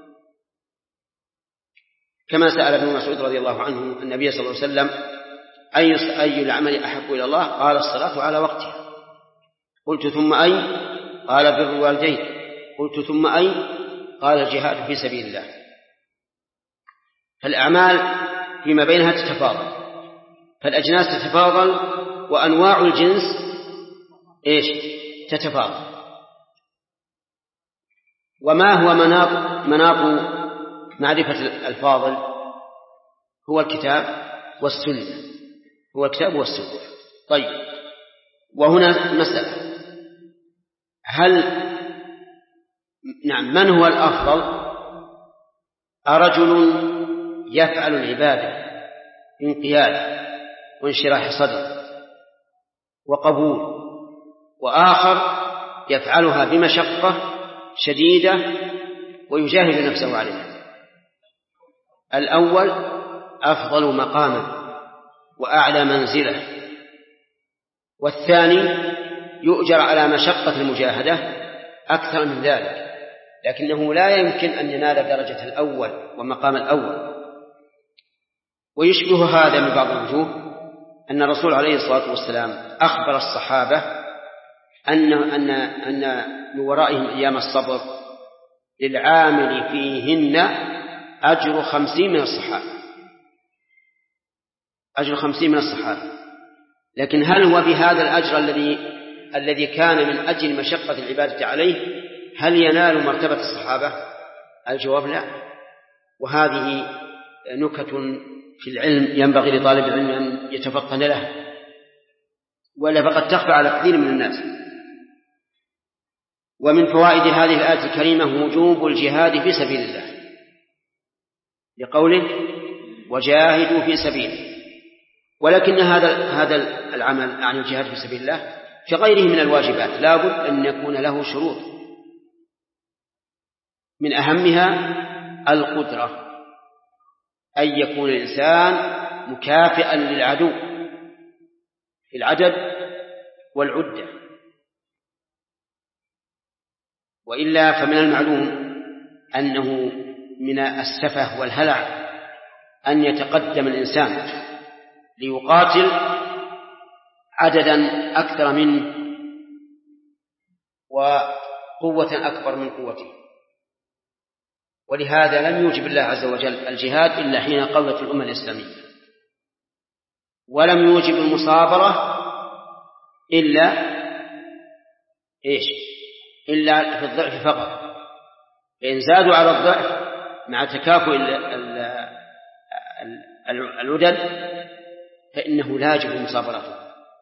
كما سأل ابن مسعود رضي الله عنه النبي صلى الله عليه وسلم أي العمل أحب إلى الله؟ قال الصلاة على وقتها. قلت ثم أي؟ قال بر الوالدين. قلت ثم أي؟ قال الجهاد في سبيل الله. فالأعمال فيما بينها تتفاضل، فالأجناس تتفاضل، وأنواع الجنس تتفاضل. وما هو مناط معرفة الفاضل؟ هو الكتاب والسنة. طيب، وهنا مسألة، من هو الأفضل؟ أرجل يفعل العبادة بانقياد وانشراح صدر وقبول، وآخر يفعلها بمشقة شديدة ويجاهد نفسه عليها؟ الأول أفضل مقاما وأعلى منزلة، والثاني يؤجر على مشقة المجاهدة أكثر من ذلك، لكنه لا يمكن أن ينال درجة الأول ومقام الأول. ويشبه هذا من بعض الوجوه أن الرسول عليه الصلاة والسلام أخبر الصحابة أن من ورائهم أيام الصبر للعامل فيهن أجر 50 من الصحابة. لكن هل هو بهذا الأجر الذي كان من أجل مشقة العبادة عليه هل ينال مرتبة الصحابة؟ الجواب لا. وهذه نكت في العلم ينبغي لطالب العلم أن يتفطن لها، ولا فقد تخفى على كثير من الناس. ومن فوائد هذه الآية الكريمة وجوب الجهاد في سبيل الله، لقوله وجاهدوا في سبيله. ولكن هذا العمل عن الجهاد في سبيل الله في غيره من الواجبات لا بد أن يكون له شروط، من أهمها القدرة، أن يكون الإنسان مكافئا للعدو في العدد والعدة، وإلا فمن المعلوم أنه من السفه والهلع أن يتقدم الإنسان ليقاتل عددا أكثر منه وقوة أكبر من قوته. ولهذا لم يوجب الله عز وجل الجهاد إلا حين قوت الأمة الإسلامية، ولم يوجب المصابرة إلا في الضعف فقط. فإن زادوا على الضعف مع تكافؤ العدد فإنه لا يجب مصابرته،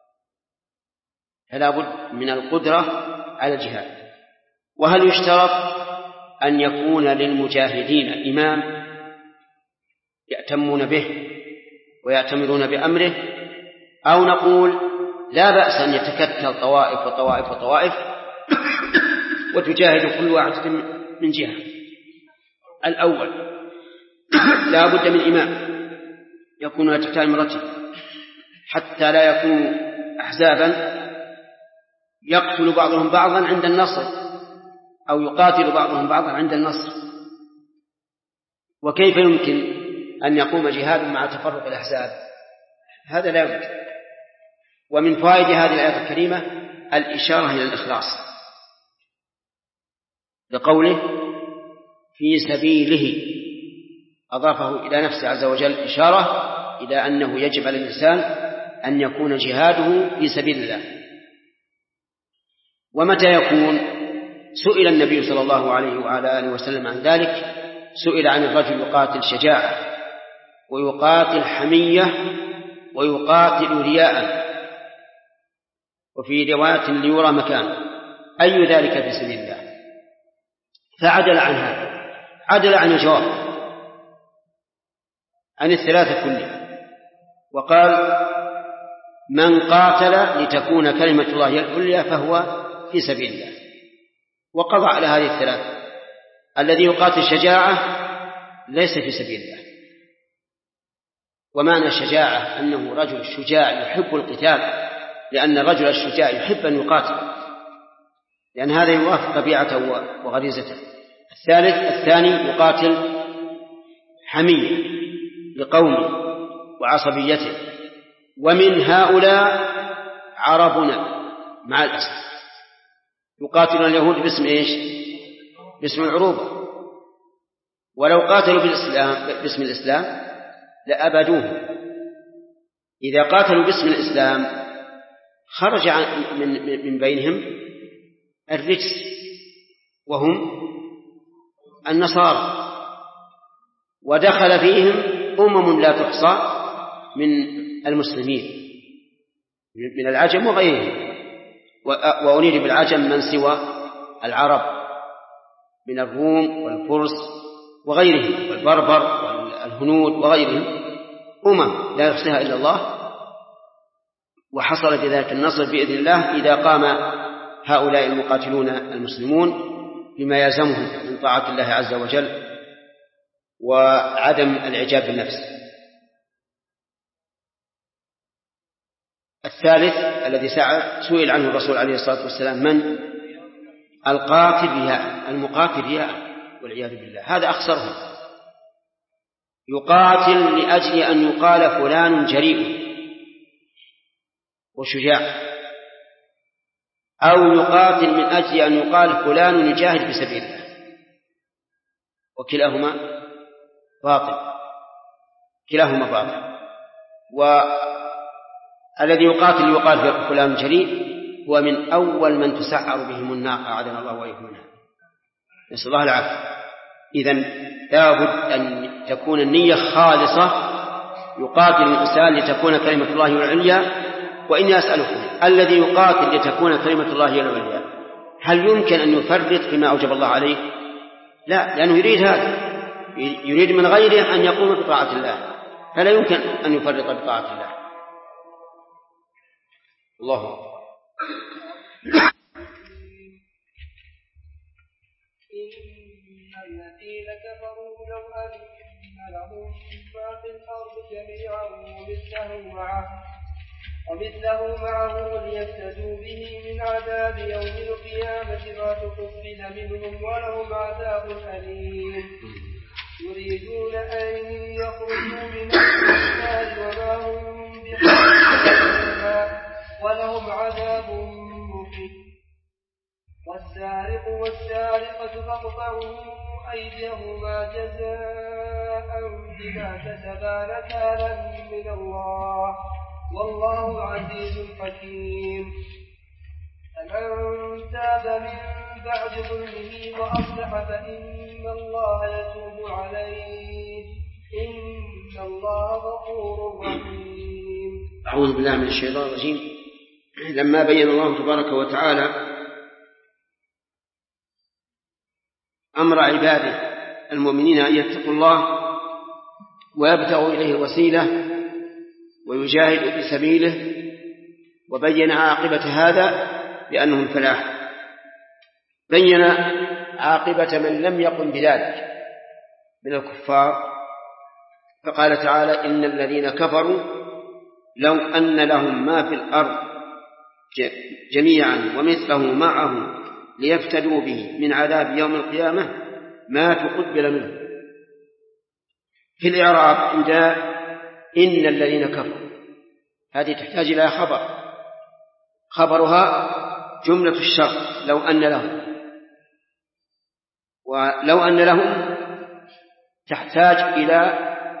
فلا بد من القدرة على الجهاد. وهل يشترط أن يكون للمجاهدين إمام يأتمون به ويأتمرون بأمره، أو نقول لا بأس أن يتكتل طوائف وطوائف وطوائف وتجاهد كل واحد من جهة؟ الأول لا بد من إمام يكون يتكتل مرتب، حتى لا يكون أحزابا يقتل بعضهم بعضا عند النصر أو يقاتل بعضهم بعضا عند النصر. وكيف يمكن أن يقوم جهاد مع تفرق الأحزاب؟ هذا لا يمكن. ومن فوائد هذه الآية الكريمة الإشارة إلى الإخلاص، لقوله في سبيله، أضافه إلى نفسه عز وجل إشارة إلى أنه يجب على الإنسان أن يكون جهاده في سبيل الله. ومتى يكون؟ سئل النبي صلى الله عليه وعلى آله وسلم عن ذلك، سئل عن الرجل يقاتل شجاعة ويقاتل حمية ويقاتل رياء، وفي رواية ليرى مكانه، أي ذلك في سبيل الله؟ فعدل عن هذا، عدل عن الجواب عن الثلاثة كلها، وقال من قاتل لتكون كلمة الله هي العليا فهو في سبيل الله، وقضى على هذه الثلاثة. الذي يقاتل شجاعة ليس في سبيل الله، ومعنى الشجاعة أنه رجل شجاع يحب القتال، لأن الرجل الشجاع يحب أن يقاتل، لأن هذا يوافق طبيعته وغريزته. الثاني يقاتل حمية لقومه وعصبيته، ومن هؤلاء عربنا مع الأسف يقاتلون اليهود باسم إيش؟ باسم العروبة، ولو قاتلوا باسم الإسلام لأبدوه. إذا قاتلوا باسم الإسلام خرج من بينهم الرجس وهم النصارى، ودخل فيهم أمم لا تحصى من المسلمين من العجم وغيرهم، وأريد بالعجم من سوى العرب من الروم والفرس وغيرهم والبربر والهنود وغيرهم، أمم لا يحصيها إلا الله. وحصل بذلك النصر بإذن الله إذا قام هؤلاء المقاتلون المسلمون بما يلزمهم من طاعة الله عز وجل وعدم الإعجاب بالنفس. الثالث الذي سئل عنه الرسول عليه الصلاة والسلام من؟ القاتل رياء، المقاتل رياء والعياذ بالله، هذا أخسرهم. يقاتل لأجل أن يقال فلان جريء وشجاع، أو يقاتل من أجل أن يقال فلان يجاهد في سبيل الله، وكلاهما باطل، كلاهما باطل. والذي يقاتل يقال فلان جريء هو من أول من تسعر بهم الناقة أعاذنا الله وإياكم منها، نسأل الله العافية. إذن لابد أن تكون النية خالصة، يقاتل الإنسان لتكون كلمة الله العليا. وإني أسألكم الذي يقاتل لتكون كلمة الله العليا هل يمكن أن يفرط فيما أوجب الله عليه؟ لا، لأنه يريد هذا، يريد من غيره أن يقوم بطاعة الله، فلا يمكن أن يفرط بطاعة الله. الله أكبر. إن الذين كفروا لو أن لهم ما في الأرض جميعا ومثله معه ليفتدوا به من عذاب يوم القيامة ما تقبل منهم ولهم عذاب أليم. يريدون أن يخرجوا من النار وما هم بخارجين ولهم عذاب مقيم. والسارق والسارقة فاقطعوا أيديهما جزاء بما كسبا نكالا من الله والله عزيز حكيم. فمن تاب من بعد ظلمه وأصلح فإن الله يتوب عليه إن الله غفور رحيم. أعوذ بالله من الشيطان الرجيم. لما بين الله تبارك وتعالى أمر عباده المؤمنين أن يتقوا الله ويبتغوا إليه الوسيلة ويجاهدوا في سبيله، وبين عاقبة هذا بأنه الفلاح. بين عاقبة من لم يقم بذلك من الكفار، فقال تعالى: إن الذين كفروا لو أن لهم ما في الأرض جميعا ومثله معه ليفتدوا به من عذاب يوم القيامة ما تقبل منه. في الإعراب عند إن الذين كفروا هذه تحتاج إلى خبرها جملة الشرط لو أن لهم، ولو أن لهم تحتاج إلى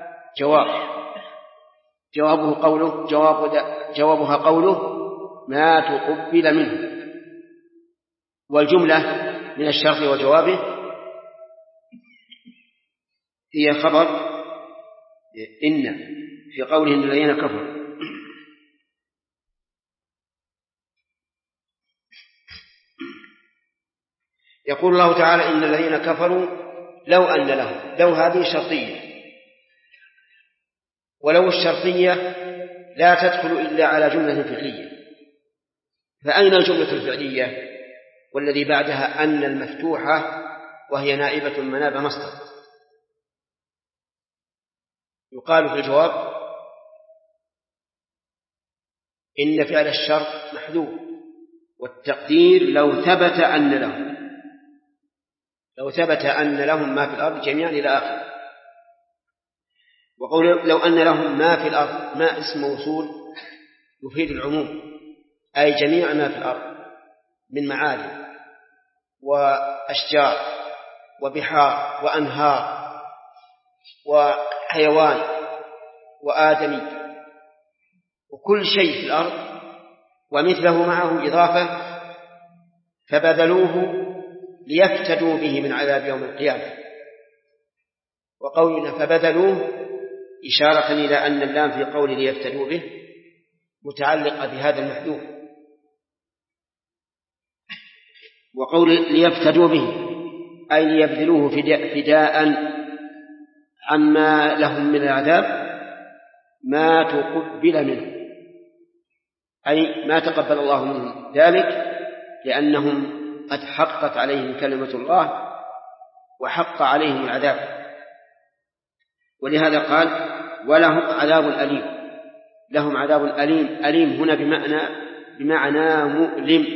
جوابها قوله ما تقبل منه، والجملة من الشرط وجوابه هي خبر إن في قوله إن الذين كفروا. يقول الله تعالى: إن الذين كفروا لو أن لهم. لو هذه شرطية، ولو الشرطية لا تدخل إلا على جملة فعلية، فأين الجملة الفعلية والذي بعدها أن المفتوحة وهي نائبة مناب مصدر؟ يقال في الجواب إن فعل الشرط محذوف، والتقدير لو ثبت أن لهم ما في الأرض جميعا إلى آخر. وقول لو أن لهم ما في الأرض ما اسم موصول يفيد العموم، أي جميع ما في الأرض من معادن وأشجار وبحار وأنهار وحيوان وآدمي وكل شيء في الأرض ومثله معه إضافة، فبذلوه ليفتدوا به من عذاب يوم القيامة. وقولنا فبذلوه إشارة إلى أن اللام في قول ليفتدوا به متعلقة بهذا المحذوف، وقول ليفتدوا به أي ليبذلوه فداء عما لهم من العذاب ما تقبل منه، أي ما تقبل الله منهم ذلك، لأنهم قد حقت عليهم كلمة الله وحق عليهم العذاب. ولهذا قال ولهم عذاب أليم. لهم عذاب أليم. أليم هنا بمعنى مؤلم.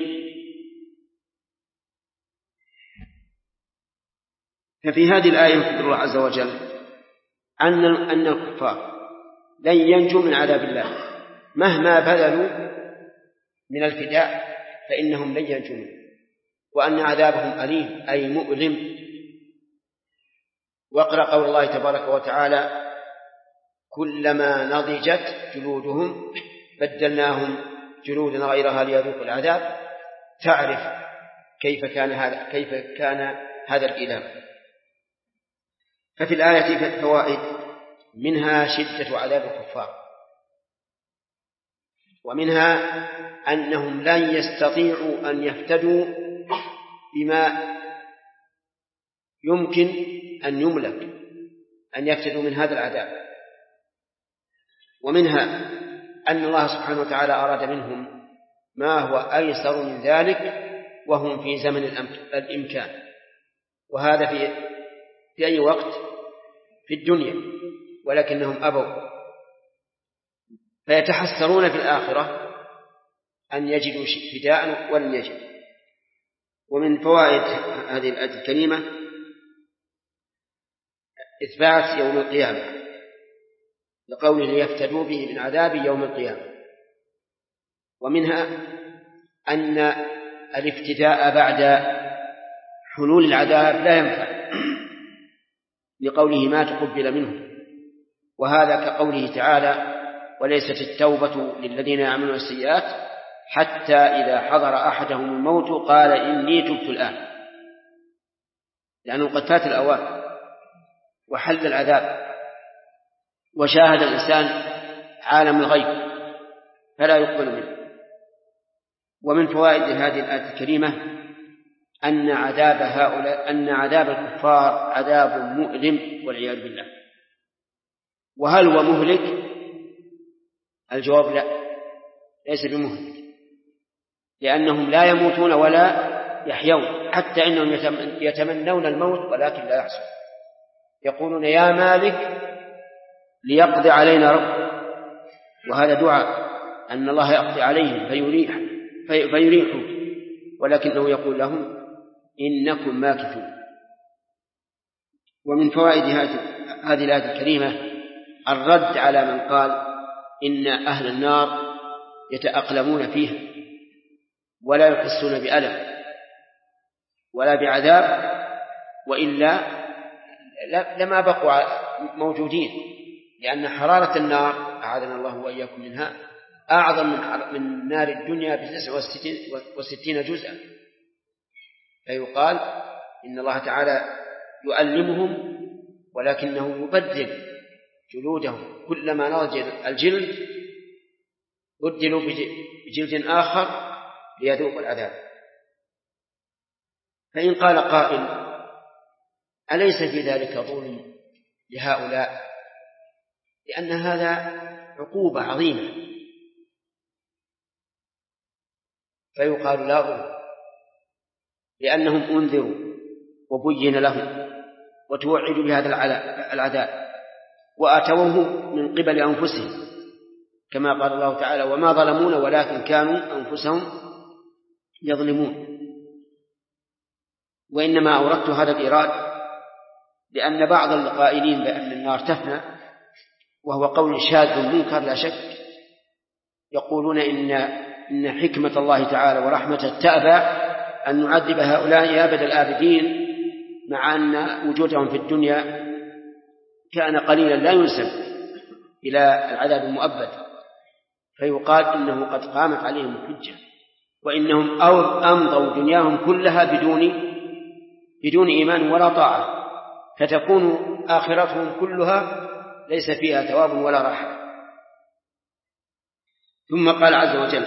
ففي هذه الآية يخبر الله عز وجل أن الكفار لن ينجوا من عذاب الله مهما بذلوا من الفداء، فإنهم لن ينجوا منه، وأن عذابهم أليم أي مؤلم. واقرأ قول الله تبارك وتعالى: كلما نضجت جلودهم بدلناهم جلودا غيرها ليذوقوا العذاب. تعرف كيف كان هذا الإيلام. ففي الآية فوائد، منها شدة عذاب الكفار، ومنها أنهم لن يستطيعوا أن يفتدوا بما يمكن أن يملك أن يفتدوا من هذا العذاب. ومنها أن الله سبحانه وتعالى أراد منهم ما هو أيسر من ذلك وهم في زمن الإمكان، وهذا في أي وقت في الدنيا، ولكنهم أبوا، فيتحسرون في الآخرة أن يجدوا فداء ولن يجدوا. ومن فوائد هذه الآية الكريمة إثبات يوم القيامة لقوله ليفتدوا به من عذاب يوم القيامة. ومنها أن الافتداء بعد حلول العذاب لا ينفع لقوله ما تقبل منه، وهذا كقوله تعالى: وليست التوبة للذين يعملون السيئات حتى إذا حضر أحدهم الموت قال إني تبت الآن، لأنه قد فات الأوان وحل العذاب وشاهد الإنسان عالم الغيب، فلا يقبل منه. ومن فوائد هذه الآية الكريمة أن عذاب الكفار عذاب مؤلم والعياذ بالله. وهل هو مهلك؟ الجواب لا، ليس بمهلك، لأنهم لا يموتون ولا يحيون، حتى إنهم يتمنون الموت ولكن لا يحصل. يقولون يا مالك ليقضي علينا ربك، وهذا دعاء أن الله يقضي عليهم فيريحوا، ولكنه يقول لهم إنكم ماكثون. ومن فوائد هذه الآية الكريمة الرد على من قال إن أهل النار يتأقلمون فيها ولا يحسون بألم ولا بعذاب، وإلا لما بقوا موجودين، لأن حرارة النار أعاذنا الله وإياكم منها أعظم من نار الدنيا ب69 جزءا. فيقال إن الله تعالى يؤلمهم ولكنه يبدل جلودهم، كلما نضج الجلد بدلوا بجلد آخر ليذوقوا العذاب. فإن قال قائل أليس في ذلك ظلم لهؤلاء؟ لأن هذا عقوبة عظيمة. فيقال لا ظلم، لأنهم أنذروا وبين لهم وتوعدوا بهذا العذاب وأتوه من قبل أنفسهم، كما قال الله تعالى وما ظلمون ولكن كانوا أنفسهم يظلمون. وإنما أوردت هذا الإيراد لأن بعض القائلين بأن النار تفنى، وهو قول شاذ منكر لا شك، يقولون إن حكمة الله تعالى ورحمته تأبى أن نعذب هؤلاء أبد الآبدين، مع أن وجودهم في الدنيا كان قليلا لا ينسب إلى العذاب المؤبد. فيقال إنه قد قامت عليهم الحجة، وإنهم أمضوا دنياهم كلها بدون إيمان ولا طاعة، فتكون آخرتهم كلها ليس فيها ثواب ولا راحة. ثم قال عز وجل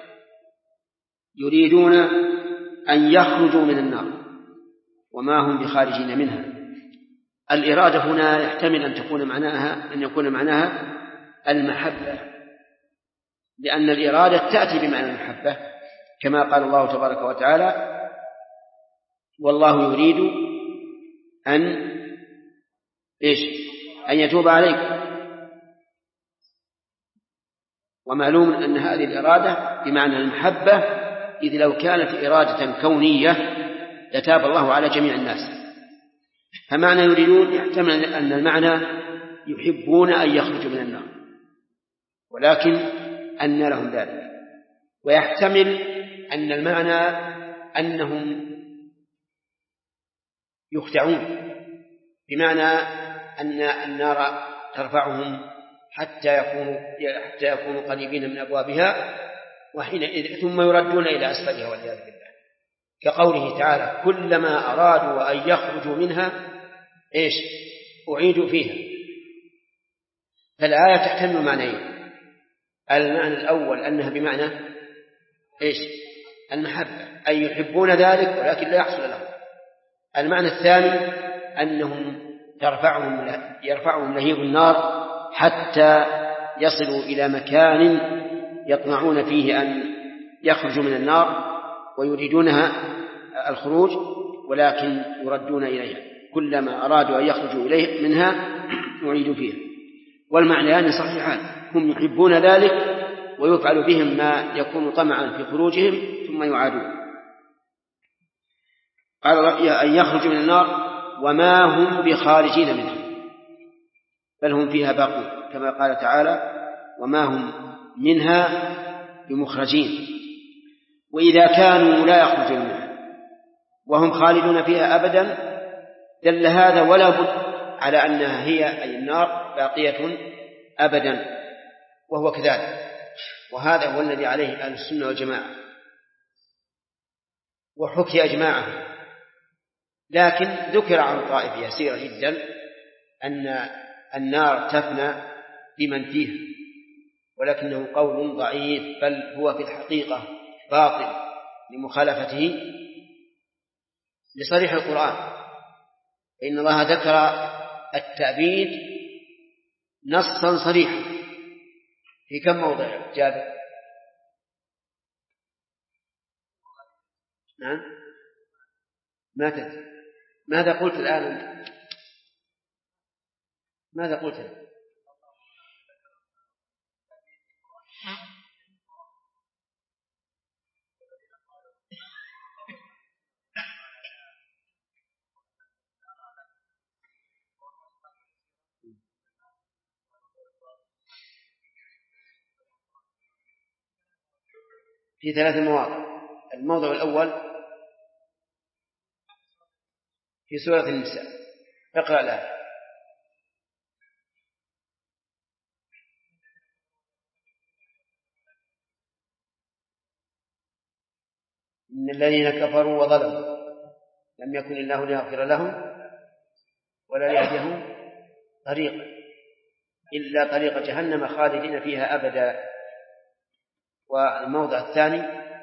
يريدون أن يخرجوا من النار وما هم بخارجين منها. الإرادة هنا يحتمل أن يكون معناها المحبة، لأن الإرادة تأتي بمعنى المحبة، كما قال الله تبارك وتعالى والله يريد أن يتوب عليكم. ومعلوم أن هذه الإرادة بمعنى المحبة، إذ لو كانت إرادة كونية لتاب الله على جميع الناس. فمعنى يريدون يحتمل أن المعنى يحبون أن يخرجوا من النار، ولكن أن لهم ذلك. ويحتمل أن المعنى أنهم يخدعون، بمعنى أن النار ترفعهم حتى يكونوا قريبين من أبوابها، وحينئذ ثم يردون إلى أسفلها والعياذ بالله، كقوله تعالى كلما أرادوا أن يخرجوا منها أعيدوا فيها. فالآية تحتمل معنيين: المعنى الأول أنها بمعنى المحبة، أي يحبون ذلك ولكن لا يحصل لهم. المعنى الثاني أنهم يرفعهم لهيب النار حتى يصلوا إلى مكان يطمعون فيه أن يخرجوا من النار ويريدونها الخروج، ولكن يردون إليها. كلما أرادوا أن يخرجوا منها يعيدوا فيها. والمعنيان صحيحان، هم يحبون ذلك ويفعل بهم ما يكون طمعا في خروجهم ثم يعادون. قال أن يخرجوا من النار وما هم بخارجين منها، بل هم فيها باقون، كما قال تعالى وما هم منها بمخرجين. وإذا كانوا لا يخرجون منها وهم خالدون فيها أبدا دل هذا ولا بد على أنها هي أي النار باقية أبدا، وهو كذلك. وهذا هو الذي عليه أهل السنة والجماعة، وحكي أجماعه. لكن ذكر عن طائفة يسيرة جدا أن النار تفنى بمن فيها، ولكنه قول ضعيف، بل هو في الحقيقة باطل لمخالفته لصريح القرآن. فإن الله ذكر التأبيد نصا صريحا في كم موضع جابر؟ نعم، ما تدري. ماذا قلت الآن أنت؟ ماذا قلت؟ في 3 مواضع. الموضع الأول في سورة النساء، اقرأ الآية. إن الذين كفروا وظلموا لم يكن الله ليغفر لهم ولا ليهديهم طريقا إلا طريق جهنم خالدين فيها أبدا. والموضع الثاني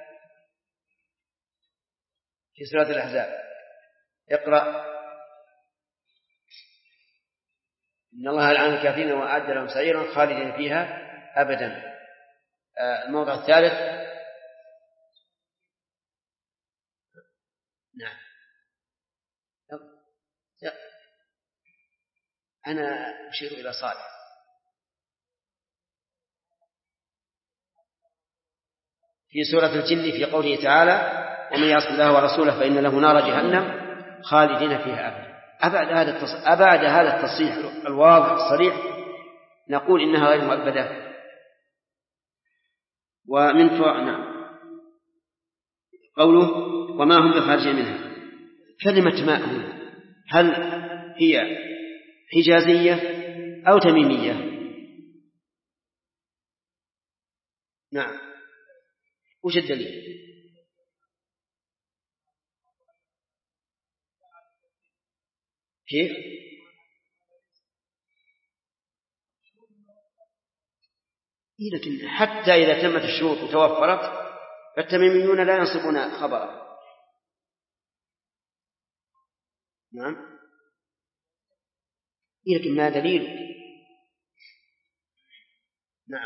في سورة الأحزاب، اقرأ. إن الله لعن الكافرين وأعد لهم سعيرا خالدين فيها أبدا. الموضع الثالث، نعم، أنا أشير إلى صالح. في سورة الجن في قوله تعالى ومن يعص الله ورسوله فإن له نار جهنم خالدين فيها أبدا. أبعد هذا التصريح الواضح الصريح نقول إنها غير مؤبدة. ومن نعم قوله وما هم بخارجين منها. كلمة ماء هنا هل هي حجازية أو تميمية؟ نعم، وش الدليل؟ كيف؟ لكن حتى إذا تمت الشروط وتوفرت فالتميميون لا ينصبون خبرا. نعم، لكن ما دليل؟ نعم،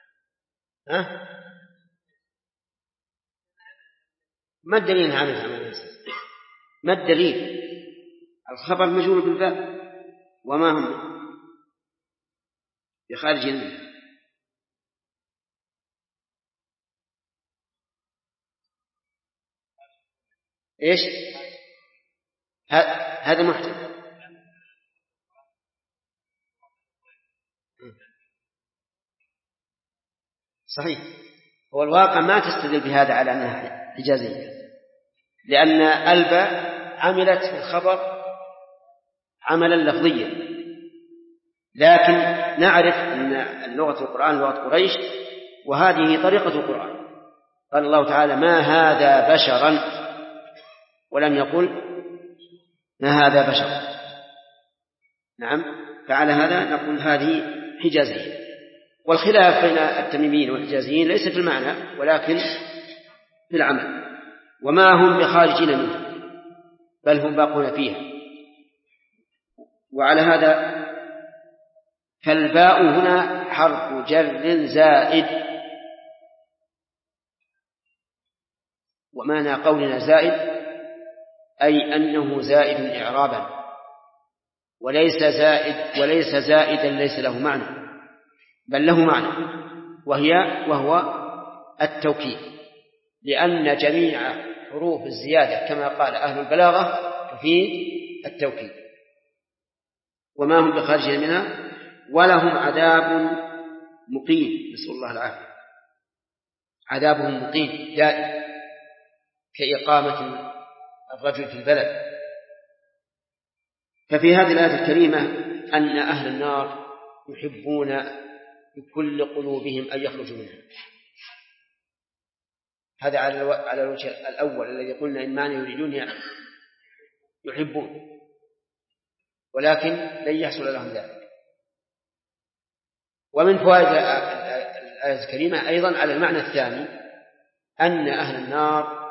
ما الدليل عن ما الدليل؟ الخبر مجرور بالفاء وما هم بخارج منه. ايش هذا محتمل. صحيح، هو الواقع ما تستدل بهذا على أنها حجازية، لأن الباء عملت في الخبر عملا لفظيا، لكن نعرف أن لغة القرآن لغة قريش وهذه طريقة القرآن. قال الله تعالى ما هذا بشرا ولم يقل ما هذا بشر. نعم، فعلى هذا نقول هذه حجازية. والخلاف بين التميميين والحجازيين ليس في المعنى ولكن في العمل. وما هم بخارجين منه بل هم باقون فيها. وعلى هذا فالباء هنا حرف جر زائد، ومعنى قولنا زائد أي أنه زائد إعرابا، وليس زائدا ليس له معنى، بل له معنى وهو التوكيد، لأن جميع حروف الزيادة كما قال أهل البلاغة تفيد التوكيد. وما هم بخارجين منها ولهم عذاب مقيم، نسأل الله العافية. عذابهم مقيم دائم كإقامة الرجل في البلد. ففي هذه الآية الكريمة أن أهل النار يحبون بكل قلوبهم أن يخرجوا منها. هذا على الوجه الأول الذي قلنا إن معنى يريدون يحبون، ولكن لن يحصل لهم ذلك. ومن فوائد الآية الكريمة أيضا على المعنى الثاني أن أهل النار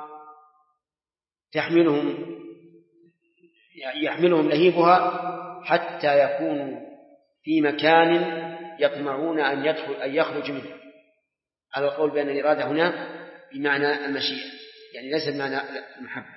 يحملهم لهيبها حتى يكونوا في مكان يطمعون أن يخرج منه، على القول بأن الإرادة هنا بمعنى المشيئة، يعني ليس بمعنى المحبة.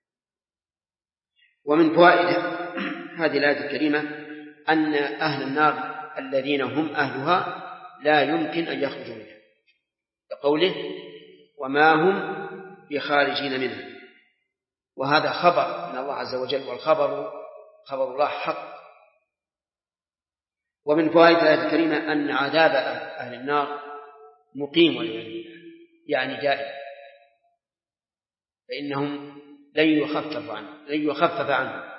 ومن فوائد هذه الآية الكريمة أن أهل النار الذين هم أهلها لا يمكن أن يخرجوا منها، لقوله وما هم بخارجين منها، وهذا خبر من الله عز وجل، والخبر خبر الله حق. ومن فوائد الآية الكريمة أن عذاب أهل النار مقيم والعياذ بالله، يعني دائم، فإنهم لن يخفف عنه،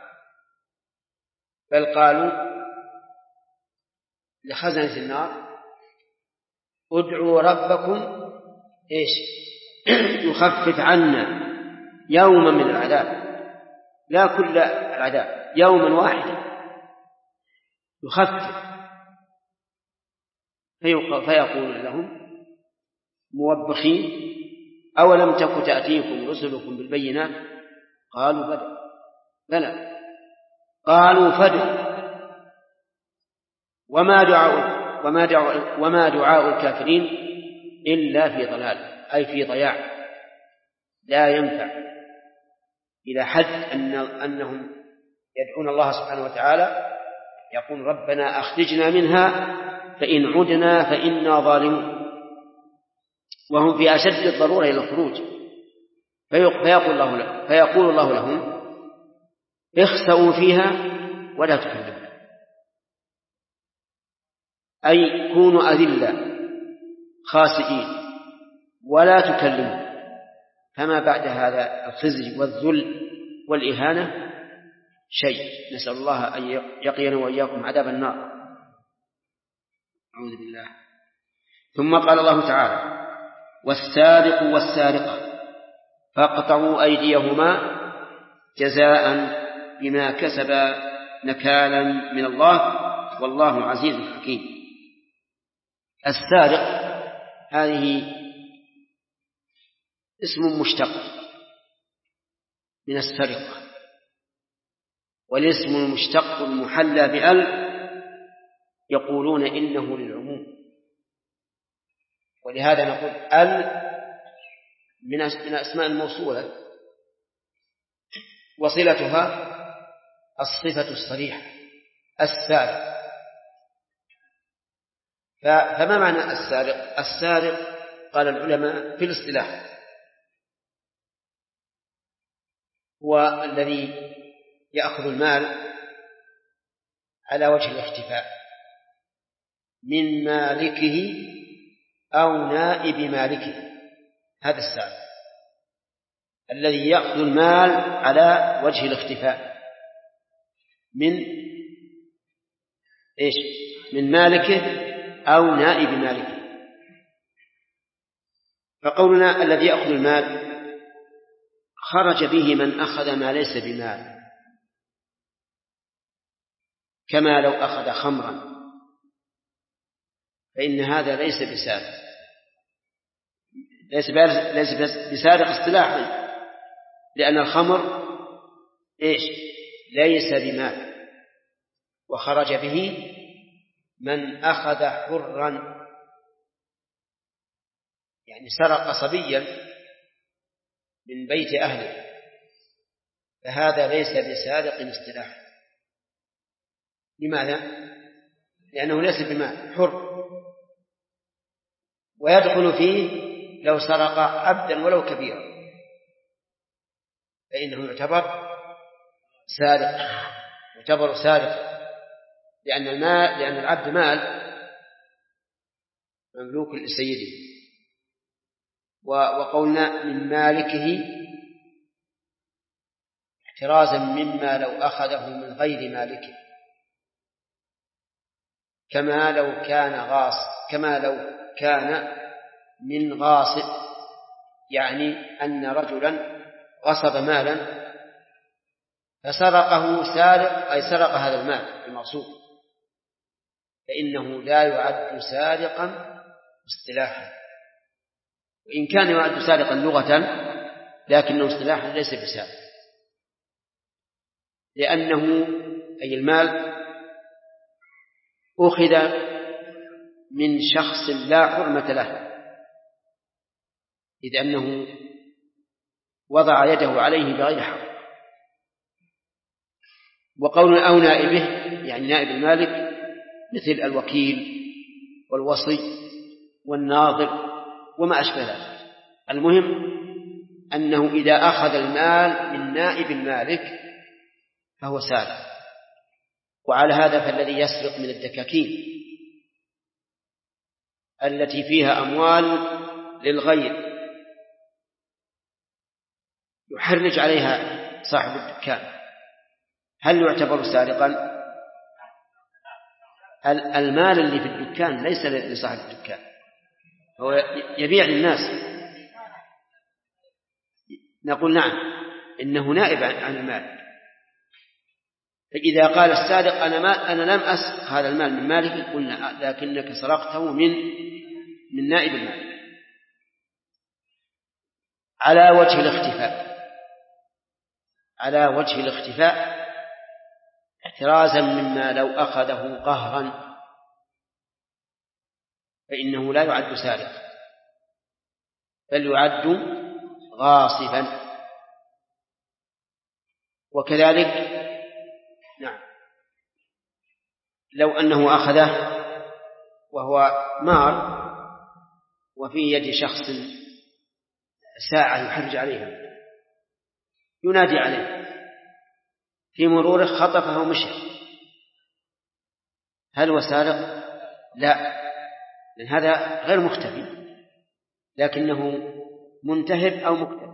بل قالوا لخزنة النار ادعوا ربكم يخفف عنا يوما من العذاب، لا كل العذاب، يوما واحدا يخفف. فيقول لهم موبخين أولم تك تأتيكم رسلكم بالبينات قالوا بلى قالوا فادعوا وما دعاء الكافرين إلا في ضلال، أي في ضياع لا ينفع، إلى حد أنهم يدعون الله سبحانه وتعالى يقول ربنا أخرجنا منها فإن عدنا فإنا ظالمون، وهم في أشد الضرورة إلى الخروج. فيقول الله لهم اخسئوا فيها ولا تكلموا، أي كونوا أذلة خاسئين ولا تكلموا، فما بعد هذا الخزي والذل والإهانة شيء. نسأل الله أن يقينا وإياكم عذاب النار، أعوذ بالله. ثم قال الله تعالى والسارق والسارقة فاقطعوا أيديهما جزاء بما كسبا نكالا من الله والله عزيز حكيم. السارق هذه اسم مشتق من السرقة، والاسم المشتق المحلى بأل يقولون إنه للعموم، ولهذا نقول أل من أسماء الموصولة وصلتها الصفة الصريحة السارق. فما معنى السارق؟ السارق قال العلماء في الاصطلاح هو الذي يأخذ المال على وجه الاختفاء من مالكه أو نائب مالكه، هذا السارق الذي يأخذ المال على وجه الاختفاء من مالكه أو نائب مالكه. فقولنا الذي يأخذ المال خرج به من أخذ ما ليس بمال، كما لو أخذ خمرا، فإن هذا ليس بسارق، ليس بسارق اصطلاحا، لأن الخمر ليس بمال، وخرج به من أخذ حرا، يعني سرق صبيا من بيت أهله، فهذا ليس بسارق اصطلاحا. لماذا؟ لأنه ليس بمال، حر، ويدخل فيه لو سرق عبدا ولو كبيرا فإنه يعتبر سارق، لأن العبد مال مملوك لسيده. وقولنا من مالكه احترازا مما لو أخذه من غير مالكه، كما لو كان من غاصب، يعني أن رجلا غصب مالا فسرقه سارق، أي سرق هذا المال المغصوب، فإنه لا يعد سارقا اصطلاحا، وإن كان يعد سارقا لغة لكنه اصطلاحا ليس بسارق، لأنه أي المال أخذ من شخص لا حرمة له، إذ أنه وضع يده عليه بغير حق. وقول أو نائبه يعني نائب المالك مثل الوكيل والوصي والناظر وما أشبه ذلك. المهم أنه إذا أخذ المال من نائب المالك فهو سارق. وعلى هذا فالذي يسرق من الدكاكين التي فيها أموال للغير يحرج عليها صاحب الدكان، هل يعتبر سارقا؟ المال اللي في الدكان ليس لصاحب الدكان، هو يبيع للناس. نقول نعم إنه نائب عن المال. فإذا قال السارق أنا لم أسرق هذا المال من مالك، قلنا لكنك سرقته من نائب المال على وجه الاختفاء احترازا مما لو أخذه قهرا فإنه لا يعد سارقا بل يعد غاصبا. وكذلك نعم لو أنه أخذه وهو مار وفي يد شخص ساعة يحرج عليها ينادي عليه في مروره خطفه ومشى، هل هو سارق؟ لا، لأن هذا غير مختفي لكنه منتهب أو مكتفي.